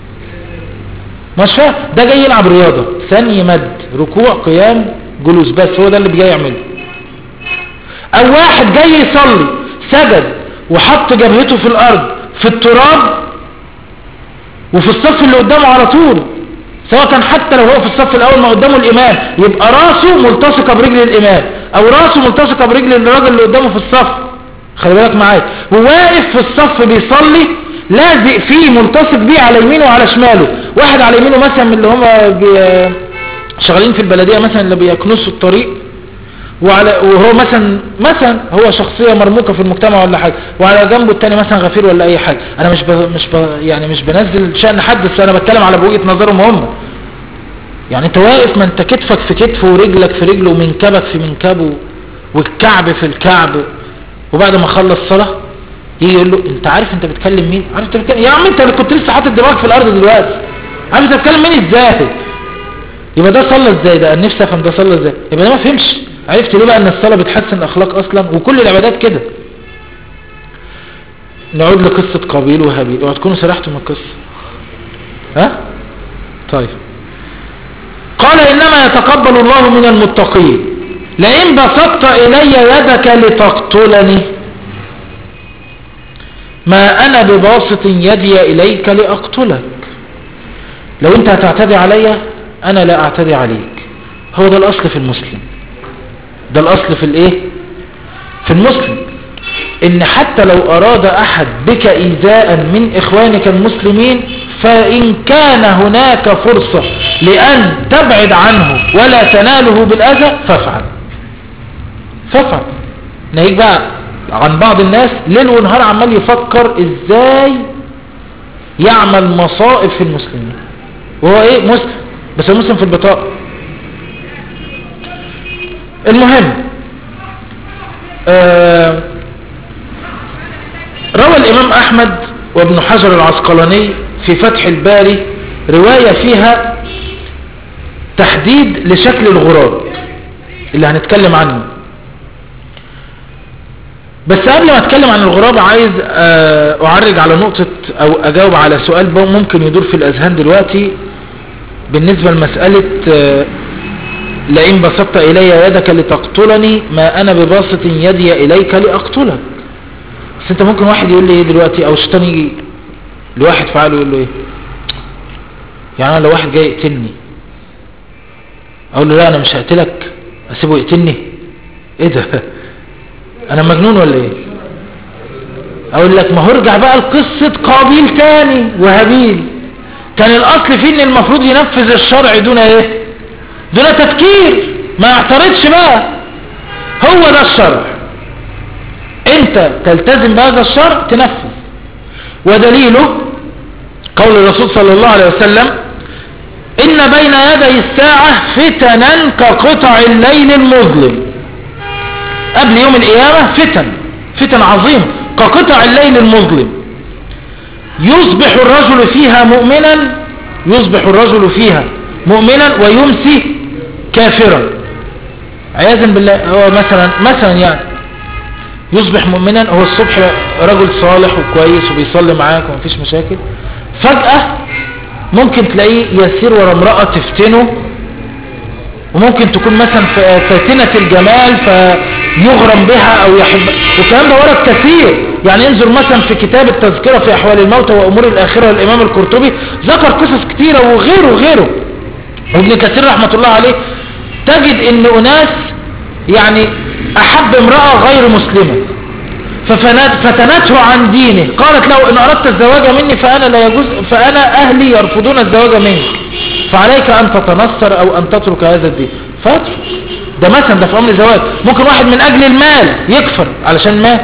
مش فاهم. ده جاي يلعب رياضة، ثاني مد، ركوع، قيام، جلوس، بس هو ده اللي جاي يعمله. او واحد جاي يصلي سجد وحط جبهته في الارض في التراب وفي الصف اللي قدامه على طول، سواء كان حتى لو هو في الصف الاول ما قدامه الامام، يبقى راسه ملتصقه برجل الامام او راسه ملتصقه برجل الراجل اللي قدامه في الصف. خلي بالك معايا، وواقف في الصف بيصلي لازق فيه ملتصق بيه على يمينه وعلى شماله. واحد على يمينه مثلا من اللي هم شغالين في البلديه مثلا اللي بيكنسوا الطريق، وعلى وهو مثلا مثلا هو شخصيه مرموقه في المجتمع ولا حاجه، وعلى جنبه الثاني مثلا غفير ولا اي حاجه. انا مش ب... مش ب... يعني مش بنزل شأن حد، بس انا بتكلم على بوجهه نظرهم هم. يعني انت واقف، ما انت كتفك في كتفه ورجلك في رجله ومنكبك في منكبه والكعب في الكعب، وبعد ما خلص صلاه يجي يقول له انت عارف انت بتكلم مين؟ عارف انت بتكلم يا عم؟ انت كنت لسه حاطط دماغك في الارض دلوقتي، عارف انت بتكلم مين ازاي؟ يبقى ده صلى ازاي؟ ده انا نفسي افهم ده صلى ازاي. يبقى ده ما فهمش. عرفت ليه بقى ان الصلاه بتحسن الاخلاق اصلا؟ وكل العبادات كده. نعود لقصه قابيل وهابيل، اوعوا تكونوا سرحتوا من القصه. ها طيب. قال انما يتقبل الله من المتقين لئن بسطت الي يدك لتقتلني ما انا بباسط يدي اليك لاقتلك. لو انت هتعتدي عليا انا لا اعتدي عليك. هو ده الاصل في المسلم، ده الاصل في الايه؟ في المسلم، ان حتى لو اراد احد بك ايذاء من اخوانك المسلمين فان كان هناك فرصة لان تبعد عنه ولا تناله بالاذى فافعل فافعل. ناهيك بقى عن بعض الناس ليل ونهار عمال يفكر ازاي يعمل مصائب في المسلمين، وهو ايه؟ مسلم، بس مسلم في البطاقة. المهم آه روى الامام احمد وابن حجر العسقلاني في فتح الباري رواية فيها تحديد لشكل الغراب اللي هنتكلم عنه. بس قبل ما اتكلم عن الغراب عايز اعرج على نقطة او اجاوب على سؤال ممكن يدور في الاذهان دلوقتي بالنسبة لمسألة لئن بسطت الي يدك لتقتلني ما انا بباسط يدي اليك لاقتلك. بس انت ممكن واحد يقول لي ايه دلوقتي، او الشيطان يجي لواحد فعله يقول له ايه؟ يعني انا لو واحد جاي يقتلني اقول له لا انا مش هقتلك، اسيبه يقتلني؟ ايه ده؟ انا مجنون ولا ايه؟ اقول لك ما هرجع بقى لقصة قابيل تاني وهابيل. كان الاصل فيه ان المفروض ينفذ الشرع دون ايه؟ دون تفكير، ما يعترضش بقى. هو ده الشرع، انت تلتزم بهذا الشرع تنفذ. ودليله قول الرسول صلى الله عليه وسلم ان بين يدي الساعة فتنا كقطع الليل المظلم. قبل يوم القيامة فتن فتن عظيمة كقطع الليل المظلم، يصبح الرجل فيها مؤمنا يصبح الرجل فيها مؤمنا ويمسي كافرا عياذا بالله. هو مثلا مثلا يعني يصبح مؤمنا، هو الصبح رجل صالح وكويس وبيصلي معاك ومفيش مشاكل، فجأة ممكن تلاقيه يسير ورا امرأة تفتنه، وممكن تكون مثلا فاتنة الجمال فيغرم بها او يحب، والكلام ده ورد كثير. يعني انظر مثلا في كتاب التذكرة في احوال الموتى وامور الاخرة للامام القرطبي، ذكر قصص كثيرة وغيره وغيره. وابن كثير رحمة الله عليه تجد ان اناس يعني احب امرأة غير مسلمة ففتنته عن دينه، قالت له ان اردت الزواج مني فانا لا يجوز، فانا اهلي يرفضون الزواج منك، فعليك ان تتنصر او ان تترك هذا الدين فاترك. ده مثلا ده في امر الزواج. ممكن واحد من اجل المال يكفر علشان المال،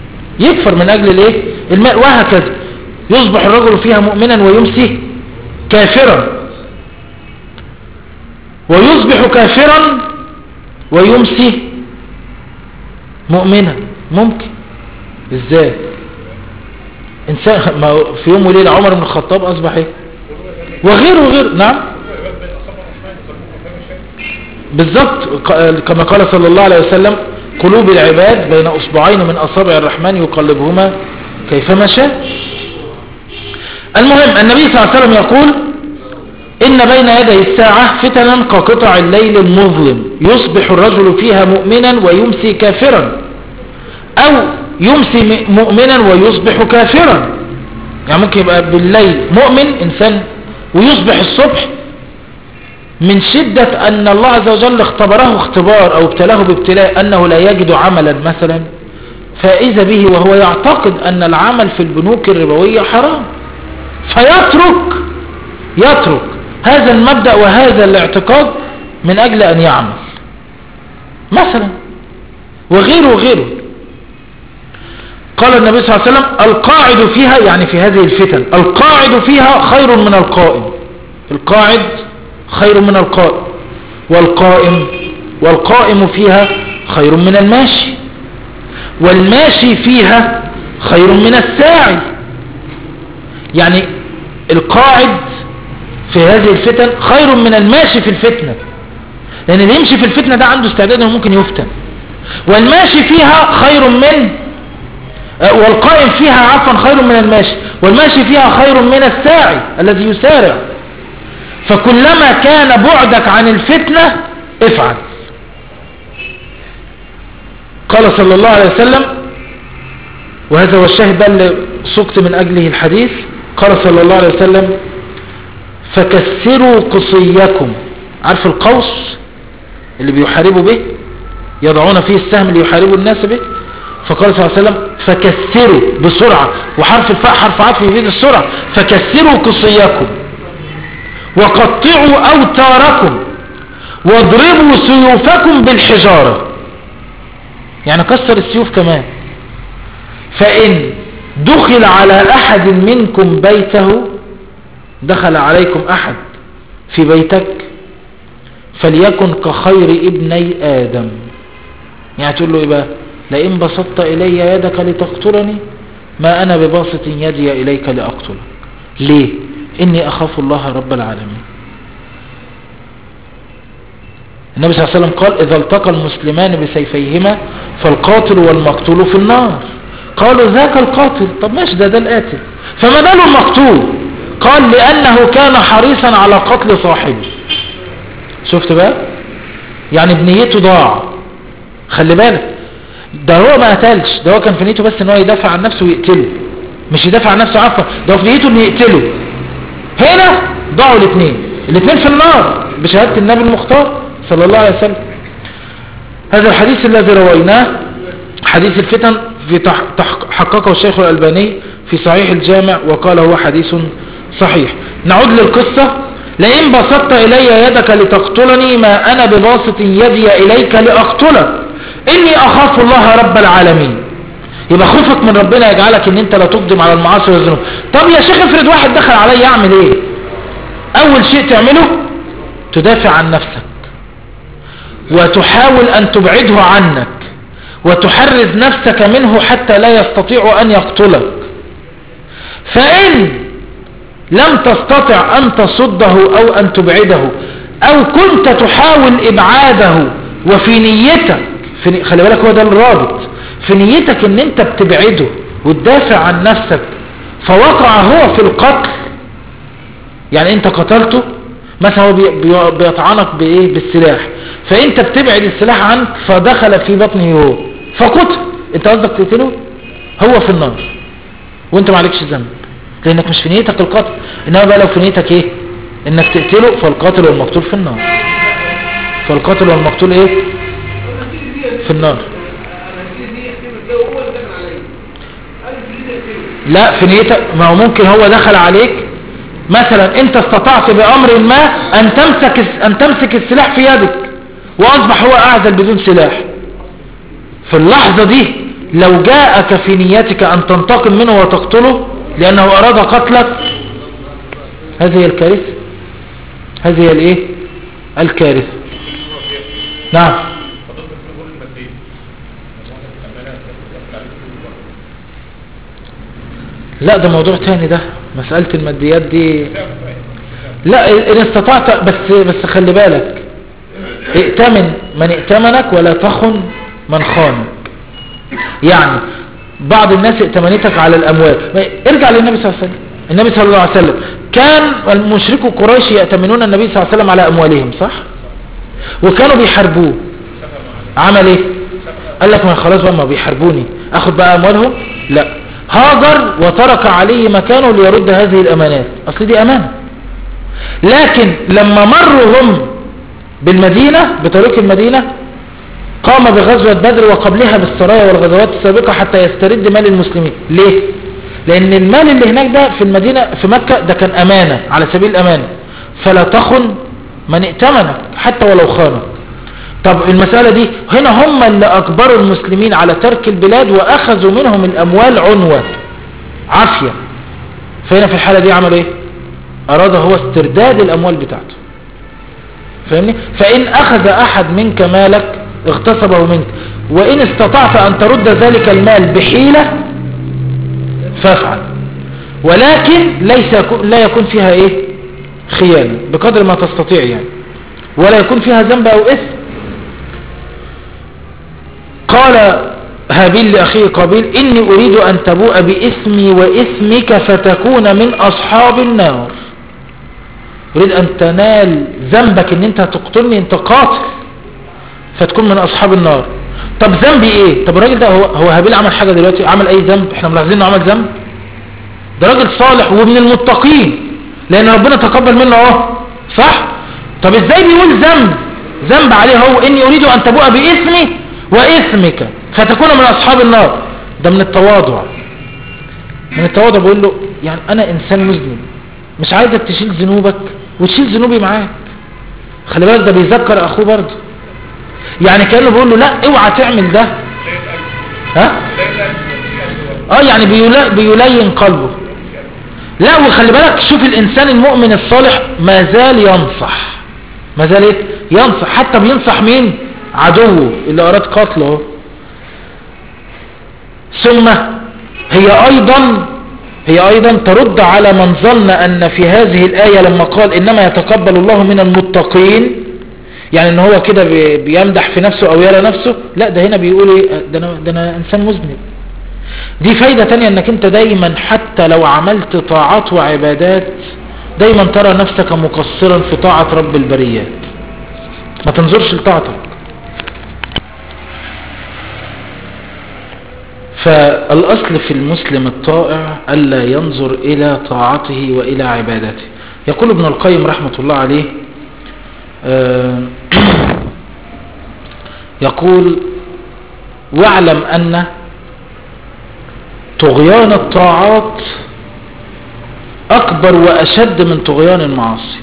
يكفر من اجل الايه؟ المال، وهكذا. يصبح الرجل فيها مؤمنا ويمسي كافرا ويصبح كافرا ويمسي مؤمنا. ممكن. ازاي؟ انسان في يوم وليلة عمر بن الخطاب اصبح ايه؟ وغيره وغيره. نعم بالضبط، كما قال صلى الله عليه وسلم قلوب العباد بين اصبعين من اصابع الرحمن يقلبهما كيفما شاء. المهم النبي صلى الله عليه وسلم يقول إن بين يدي الساعة فتنا كقطع الليل المظلم يصبح الرجل فيها مؤمنا ويمسي كافرا، أو يمسي مؤمنا ويصبح كافرا. يعني ممكن يبقى بالليل مؤمن إنسان ويصبح الصبح من شدة أن الله عز وجل اختبره اختبار أو ابتلاه بابتلاء أنه لا يجد عملا مثلا، فإذا به وهو يعتقد أن العمل في البنوك الربوية حرام، فيترك يترك هذا المبدأ وهذا الاعتقاد من أجل أن يعمل مثلا، وغيره وغيره. قال النبي صلى الله عليه وسلم القاعد فيها، يعني في هذه الفتن، القاعد فيها خير من القائم. القاعد خير من القائم، والقائم والقائم فيها خير من الماشي، والماشي فيها خير من الساعي. يعني القاعد في هذه الفتن خير من الماشي في الفتنة، لأن اللي يمشي في الفتنة ده عنده استعداد انه ممكن يفتن، والماشي فيها خير من والقائم فيها عفوا خير من الماشي، والماشي فيها خير من الساعي الذي يسارع. فكلما كان بعدك عن الفتنة افعل. قال صلى الله عليه وسلم، وهذا هو الشاهد بقى اللي سقط من أجله الحديث، قال صلى الله عليه وسلم فكسروا قصيكم. عارف القوس اللي بيحاربوا به، يضعون فيه السهم اللي يحاربوا الناس به. فقال صلى الله عليه وسلم فكسروا بسرعة، وحرف الفاء حرف عطف يفيد السرعة. فكسروا قصيكم وقطعوا أوتاركم واضربوا سيوفكم بالحجارة. يعني كسر السيوف كمان. فإن دخل على أحد منكم بيته، دخل عليكم أحد في بيتك، فليكن كخير ابني آدم. يعني تقول له إيه بقى؟ لئن بسطت إلي يدك لتقتلني ما أنا بباسط يدي إليك لأقتلك. ليه؟ إني أخاف الله رب العالمين. النبي صلى الله عليه وسلم قال إذا التقى المسلمان بسيفيهما فالقاتل والمقتول في النار. قالوا ذاك القاتل. طب ماشي، ده ده القاتل، فما باله المقتول؟ قال لأنه كان حريصا على قتل صاحبه. شفت بقى؟ يعني بنيته ضاع. خلي بالك، ده هو ما قتلش، ده هو كان في نيته بس ان هو يدافع عن نفسه ويقتله، مش يدافع عن نفسه عفوا، ده في نيته انه يقتله. هنا ضاعوا الاثنين، الاثنين في النار بشهادة النبي المختار صلى الله عليه وسلم. هذا الحديث الذي رويناه حديث الفتن في حققه الشيخ الألباني في صحيح الجامع وقال هو حديث صحيح. نعود للقصة. لئن بسطت إلي يدك لتقتلني ما أنا بباسط يدي إليك لأقتلك إني أخاف الله رب العالمين. يبقى خوفك من ربنا يجعلك ان انت لا تقدم على المعاصي والذنوب. طب يا شيخ افرض واحد دخل علي يعمل ايه؟ اول شيء تعمله تدافع عن نفسك وتحاول ان تبعده عنك وتحرز نفسك منه حتى لا يستطيع ان يقتلك. فان لم تستطع ان تصده او ان تبعده او كنت تحاول ابعاده وفي نيتك، في خلي بالك هو ده الرابط، في نيتك ان انت بتبعده وتدافع عن نفسك فوقع هو في القتل. يعني انت قتلته مثلا، هو بيطعنك بايه؟ بالسلاح، فانت بتبعد السلاح عنك فدخل في بطنه هو فقتل. انت قصدك تقتله؟ هو في النار وانت ما عليكش ذنب لانك مش في نيتك القتل. انما بقى لو في نيتك ايه؟ انك تقتله، فالقاتل والمقتول في النار. فالقاتل والمقتول ايه؟ في النار. لا، في نيتك. ما هو ممكن هو دخل عليك مثلا، انت استطعت بامر ما ان تمسك ان تمسك السلاح في يدك واصبح هو اعزل بدون سلاح. في اللحظة دي لو جاءك في نيتك ان تنتقم منه وتقتله لانه اراد قتلك، هذه هي الكارثة، هذه هي الايه الكارثة. نعم. لا ده موضوع تاني، ده مسألة الماديات دي لا ان استطعت، بس بس خلي بالك، ائتمن من ائتمنك ولا تخن من خانك. يعني بعض الناس ائتمنتك على الاموال، ارجع للنبي صلى الله عليه وسلم. النبي صلى الله عليه وسلم كان المشركو قريش يأتمنون النبي صلى الله عليه وسلم على اموالهم، صح؟ وكانوا بيحاربوه. عمل ايه؟ قال لك ما خلاص بقى ما بيحاربوني اخد بقى اموالهم؟ لا، هاجر وترك عليه مكانه ليرد هذه الامانات، اصل دي امانة. لكن لما مروا هم بالمدينة بطريق المدينة قام بغزوة بدر وقبلها بالسرايا والغزوات السابقة حتى يسترد مال المسلمين. ليه؟ لان المال اللي هناك ده في المدينة في مكة ده كان امانة على سبيل الامانة، فلا تخن من ائتمنك حتى ولو خانك. طب المسألة دي هنا هم اللي اجبروا المسلمين على ترك البلاد واخذوا منهم الاموال عنوة عافية، فهنا في الحالة دي عملوا ايه؟ اراد هو استرداد الاموال بتاعته، فاهمني؟ فان اخذ احد منك مالك اغتصبه منك، وان استطعت ان ترد ذلك المال بحيلة فافعل، ولكن ليس لا يكون فيها ايه خيانة بقدر ما تستطيع يعني، ولا يكون فيها ذنب او اثم. قال هابيل لأخيه قابيل إني أريد أن تبوء بإثمي وإثمك فتكون من أصحاب النار. أريد أن تنال ذنبك إن أنت تقتلني، أنت قاتل، فتكون من أصحاب النار. طب ذنبي إيه؟ طب الراجل ده هو, هو هابيل عمل حاجة دلوقتي؟ عمل أي ذنب؟ إحنا ملاحظين إنه عمل ذنب؟ ده راجل صالح ومن المتقين لأن ربنا تقبل منه أهو، صح؟ طب إزاي بيقول ذنب ذنب عليه هو إني أريد أن تبوء بإثمي وإثمك فتكون من أصحاب النار؟ ده من التواضع، من التواضع. بقول له يعني أنا إنسان مذنب، مش عايزك تشيل ذنوبك وتشيل ذنوبي معاك. خلي بالك ده بيذكر أخوه برضه، يعني كأنه بيقول له لا اوعى تعمل ده. ها اه يعني بيلين قلبه. لا وخلي بالك شوف الإنسان المؤمن الصالح ما زال ينصح، ما زال ايه ينصح، حتى بينصح مين؟ عدوه اللي أراد قتله. ثم هي أيضا هي أيضا ترد على من ظن أن في هذه الآية لما قال إنما يتقبل الله من المتقين، يعني ان هو كده بيمدح في نفسه أو يرى نفسه. لا ده هنا بيقول ايه؟ ده أنا, ده أنا إنسان مذنب. دي فايدة تانية انك انت دايما حتى لو عملت طاعات وعبادات دايما ترى نفسك مقصرا في طاعة رب البريات، ما تنظرش لطاعتك. فالأصل في المسلم الطائع ألا ينظر إلى طاعته وإلى عبادته. يقول ابن القيم رحمة الله عليه يقول واعلم أن طغيان الطاعات أكبر وأشد من طغيان المعاصي.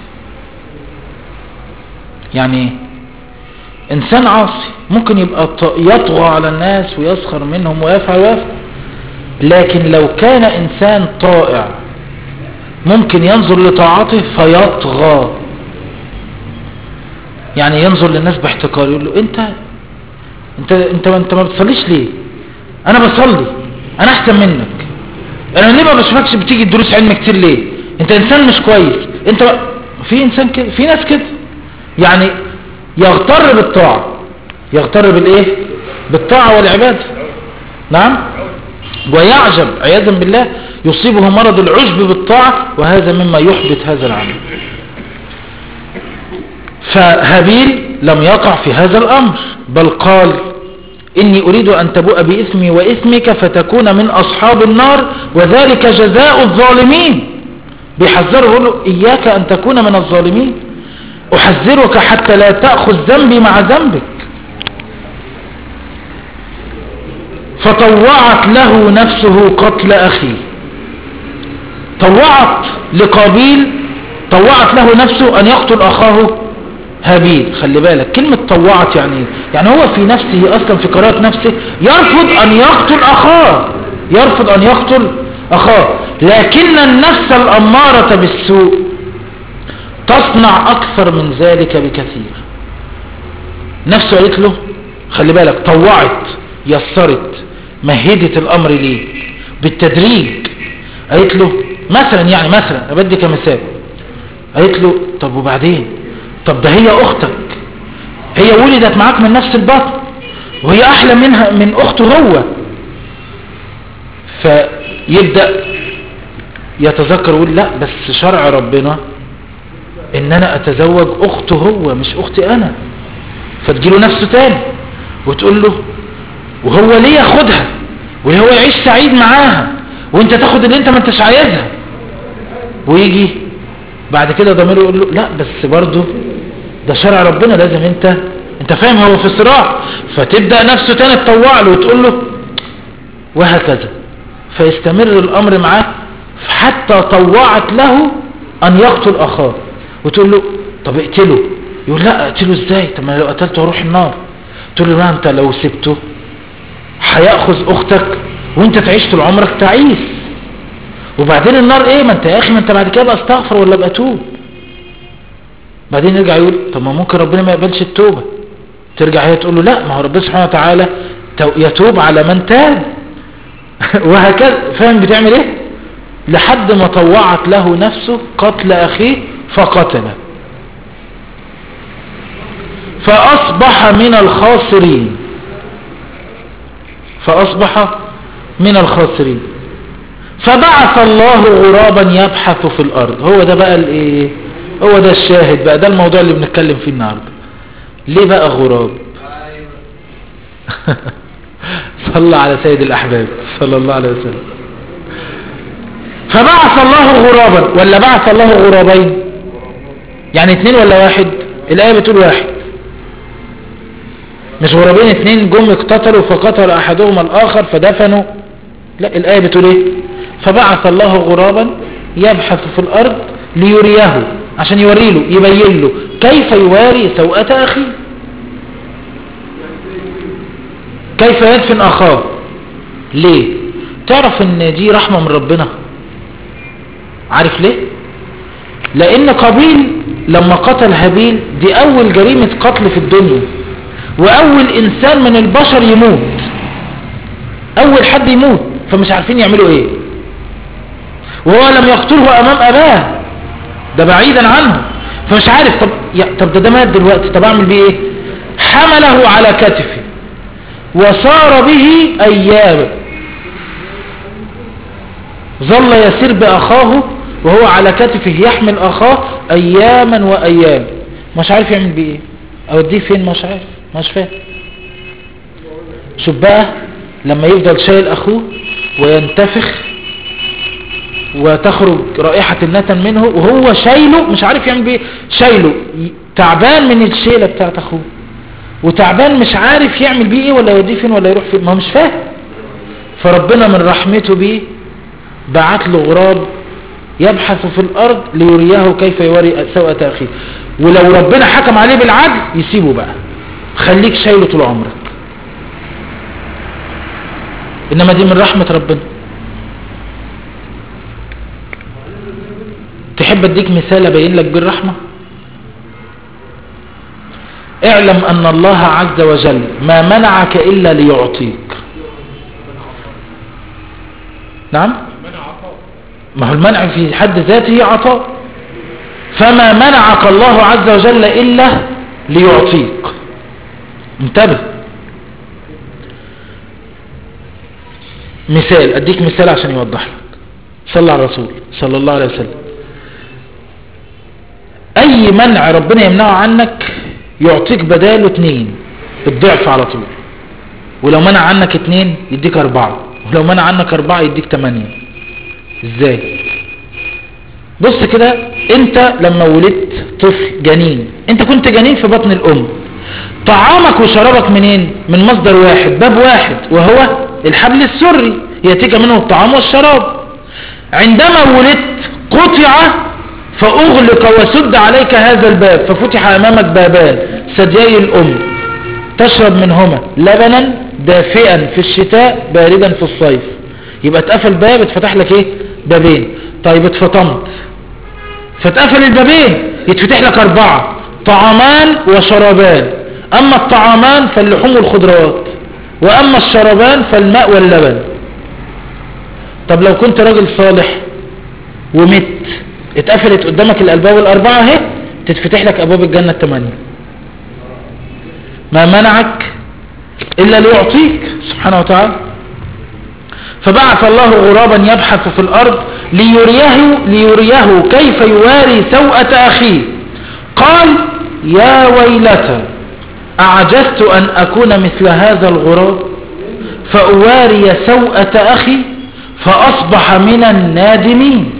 يعني إنسان عاصي ممكن يبقى يطغى على الناس ويسخر منهم ويفعل ويفعل، لكن لو كان إنسان طائع ممكن ينظر لطاعته فيطغى، يعني ينظر للناس باحتقار، يقول له انت انت انت, انت ما بتصليش ليه؟ انا بصلي، انا احسن منك، انا ليه ما بشوفكش بتيجي دروس علم كتير ليه؟ انت انسان مش كويس، انت ب... في انسان كده، في ناس كده، يعني يغتر بالطاعة، يغتر بالايه؟ بالطاعة والعبادة. نعم. ويعجب عياذا بالله يصيبه مرض العجب بالطاعة، وهذا مما يحبط هذا العمل. فهابيل لم يقع في هذا الامر، بل قال إني أريد أن تبوء بإثمي وإثمك فتكون من أصحاب النار وذلك جزاء الظالمين. بيحذره، يقول له إياك أن تكون من الظالمين، أحذرك حتى لا تأخذ ذنبي مع ذنبك. فطوعت له نفسه قتل أخيه، طوعت لقابيل، طوعت له نفسه أن يقتل أخاه هابيل. خلي بالك كلمة طوعت يعني يعني هو في نفسه أصلا في قرارة نفسه يرفض أن يقتل أخاه، يرفض أن يقتل أخاه، لكن النفس الأمارة بالسوء تصنع اكثر من ذلك بكثير. نفسه قالت له خلي بالك، طوعت يسرت مهدت الامر ليه بالتدريج. قالت له مثلا يعني مثلا ابدي كمثال، قالت له طب وبعدين، طب ده هي اختك، هي ولدت معاك من نفس البطن وهي احلى منها من اخته هو. فيبدأ يتذكر ويقول لا بس شرع ربنا ان انا اتزوج اخته هو مش اختي انا. فتجيله نفسه تاني وتقول له وهو ليه ياخدها وهو يعيش سعيد معاها وانت تاخد اللي انت ما انتش عايزها. ويجي بعد كده ضميره يقول له لا بس برضه ده شرع ربنا لازم انت انت فاهم هو في صراع. فتبدأ نفسه تاني تطوع له وتقول له وهكذا. فيستمر الامر معاه حتى طوعت له ان يقتل اخاه. وتقول له طب اقتله، يقول لا اقتله ازاي، طب ما لو قتلته هروح النار. تقول له لا انت لو سبته هياخذ اختك وانت تعيش طول عمرك تعيس، وبعدين النار ايه، ما انت يا اخي ما انت بعد كده بقى استغفر ولا بقى توب. بعدين يرجع يقول طب ما ممكن ربنا ما يقبلش التوبه. ترجع هي تقول له لا ما هو ربنا سبحانه وتعالى يتوب على من تاب. وهكذا. فاهم بتعمل ايه؟ لحد ما طوعت له نفسه قتل اخيه فقتله، فاصبح من الخاسرين. فاصبح من الخاسرين. فبعث الله غرابا يبحث في الارض. هو ده بقى الايه، هو ده الشاهد بقى، ده الموضوع اللي بنتكلم فيه النهارده. ليه بقى غراب؟ صلى على سيد الاحباب صلى الله عليه وسلم. فبعث الله غرابا، ولا بعث الله غرابين؟ يعني اتنين ولا واحد؟ الايه بتقول واحد، مش غرابين اتنين جم اقتتلوا فقتل احدهما الاخر فدفنوا. لا الايه بتقول ايه؟ فبعث الله غرابا يبحث في الارض ليريه، عشان يوريله يبين له كيف يواري سوءة اخيه، كيف يدفن اخاه. ليه؟ تعرف ان دي رحمة من ربنا. عارف ليه؟ لان قابيل لما قتل هابيل دي اول جريمة قتل في الدنيا، واول انسان من البشر يموت، اول حد يموت، فمش عارفين يعملوا ايه. وهو لم يقتله امام اباه، ده بعيدا عنه، فمش عارف طب يا طب ده, ده مات دلوقتي، طب اعمل بيه ايه؟ حمله على كتفه وصار به ايام، ظل يسير باخاه وهو على كتفه يحمل اخاه اياما وايام، مش عارف يعمل بيه ايه، اوديه فين مش عارف، مش فاهم. شوف بقى لما يفضل شايل اخوه وينتفخ وتخرج رائحة النتن منه وهو شايله مش عارف يعمل بيه، شايله تعبان من الشيلة بتاعت اخوه، وتعبان مش عارف يعمل بيه ايه ولا يوديه فين ولا يروح فين، ما هو مش فاهم. فربنا من رحمته بيه بعت له غراب يبحث في الارض ليريه كيف يوري سوءة اخيه. ولو ربنا حكم عليه بالعدل يسيبه بقى، خليك شايله طول عمرك. انما دي من رحمة ربنا. تحب اديك مثال ابين لك بالرحمة؟ اعلم ان الله عز وجل ما منعك الا ليعطيك. نعم، ما هو المنع في حد ذاته عطاء، فما منعك الله عز وجل الا ليعطيك. انتبه. مثال اديك مثال عشان يوضح لك. صلى على الرسول صلى الله عليه وسلم. اي منع ربنا يمنعه عنك يعطيك بداله اتنين الضعف على طول، ولو منع عنك اتنين يديك اربعة، ولو منع عنك اربعة يديك تمانية. ازاي؟ بص كده، انت لما ولدت طفل جنين، انت كنت جنين في بطن الام، طعامك وشرابك منين؟ من مصدر واحد، باب واحد، وهو الحبل السري يأتيك منه الطعام والشراب. عندما ولدت قطع فأغلق وسد عليك هذا الباب، ففتح أمامك بابان ثديي الأم تشرب منهما لبنا دافئا في الشتاء باردا في الصيف. يبقى اتقفل باب اتفتح لك ايه؟ بابين. طيب اتفطمت فتقفل البابين، يتفتح لك أربعة: طعامان وشرابان. أما الطعامان فاللحوم والخضروات، وأما الشرابان فالماء واللبن. طب لو كنت راجل صالح ومت، اتقفلت قدامك الأبواب الأربعة اهي، تتفتح لك أبواب الجنة الثمانية. ما منعك إلا ليعطيك سبحانه وتعالى. فبعث الله غرابا يبحث في الأرض ليريه, ليريه كيف يواري سوءة أخيه. قال: يا ويلتى أعجزت أن أكون مثل هذا الغراب فأواري سوءة أخي فأصبح من النادمين.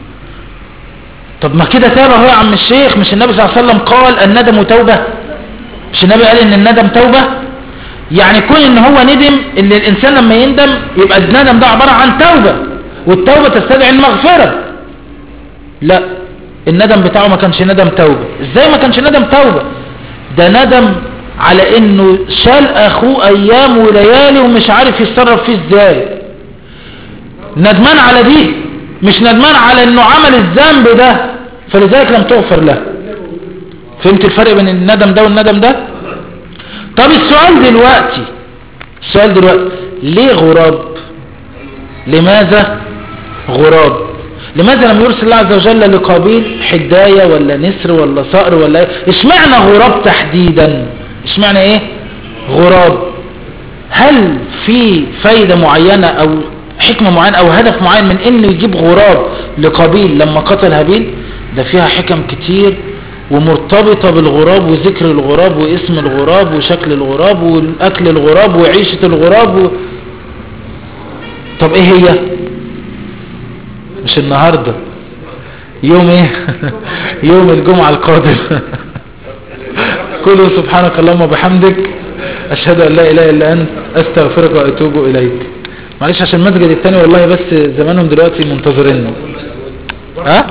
طب ما كده تابه هو يا عم الشيخ؟ مش النبي صلى الله عليه وسلم قال الندم توبة؟ مش النبي قال ان الندم توبة؟ يعني كون ان هو ندم، ان الانسان لما يندم يبقى الندم ده عبارة عن توبة، والتوبة تستدعي المغفرة. لا، الندم بتاعه ما كانش ندم توبة. ازاي ما كانش ندم توبة؟ ده ندم على انه شال اخوه ايام وليالي ومش عارف يتصرف فيه ازاي. ندمان على دي، مش ندمان على انه عمل الذنب ده فلذلك لم تغفر له. فهمت الفرق بين الندم ده والندم ده؟ طب السؤال دلوقتي السؤال دلوقتي ليه غراب؟ لماذا غراب؟ لماذا لم يرسل الله عز وجل لقابيل حداية ولا نسر ولا صقر ولا ايه؟ اشمعنى غراب تحديدا؟ اشمعنى ايه غراب؟ هل في فايدة معينة او حكمة معينة او هدف معين من انه يجيب غراب لقابيل لما قتل هابيل؟ ده فيها حكم كتير ومرتبطة بالغراب وذكر الغراب واسم الغراب وشكل الغراب والاكل الغراب وعيشة الغراب و... طب ايه هي؟ مش النهاردة، يوم ايه؟ يوم الجمعة القادم. كله سبحانك اللهم وبحمدك اشهد ان لا اله الا انت استغفرك واتوب اليك. معلش عشان المسجد التاني والله بس زمانهم دلوقتي منتظرين. ها؟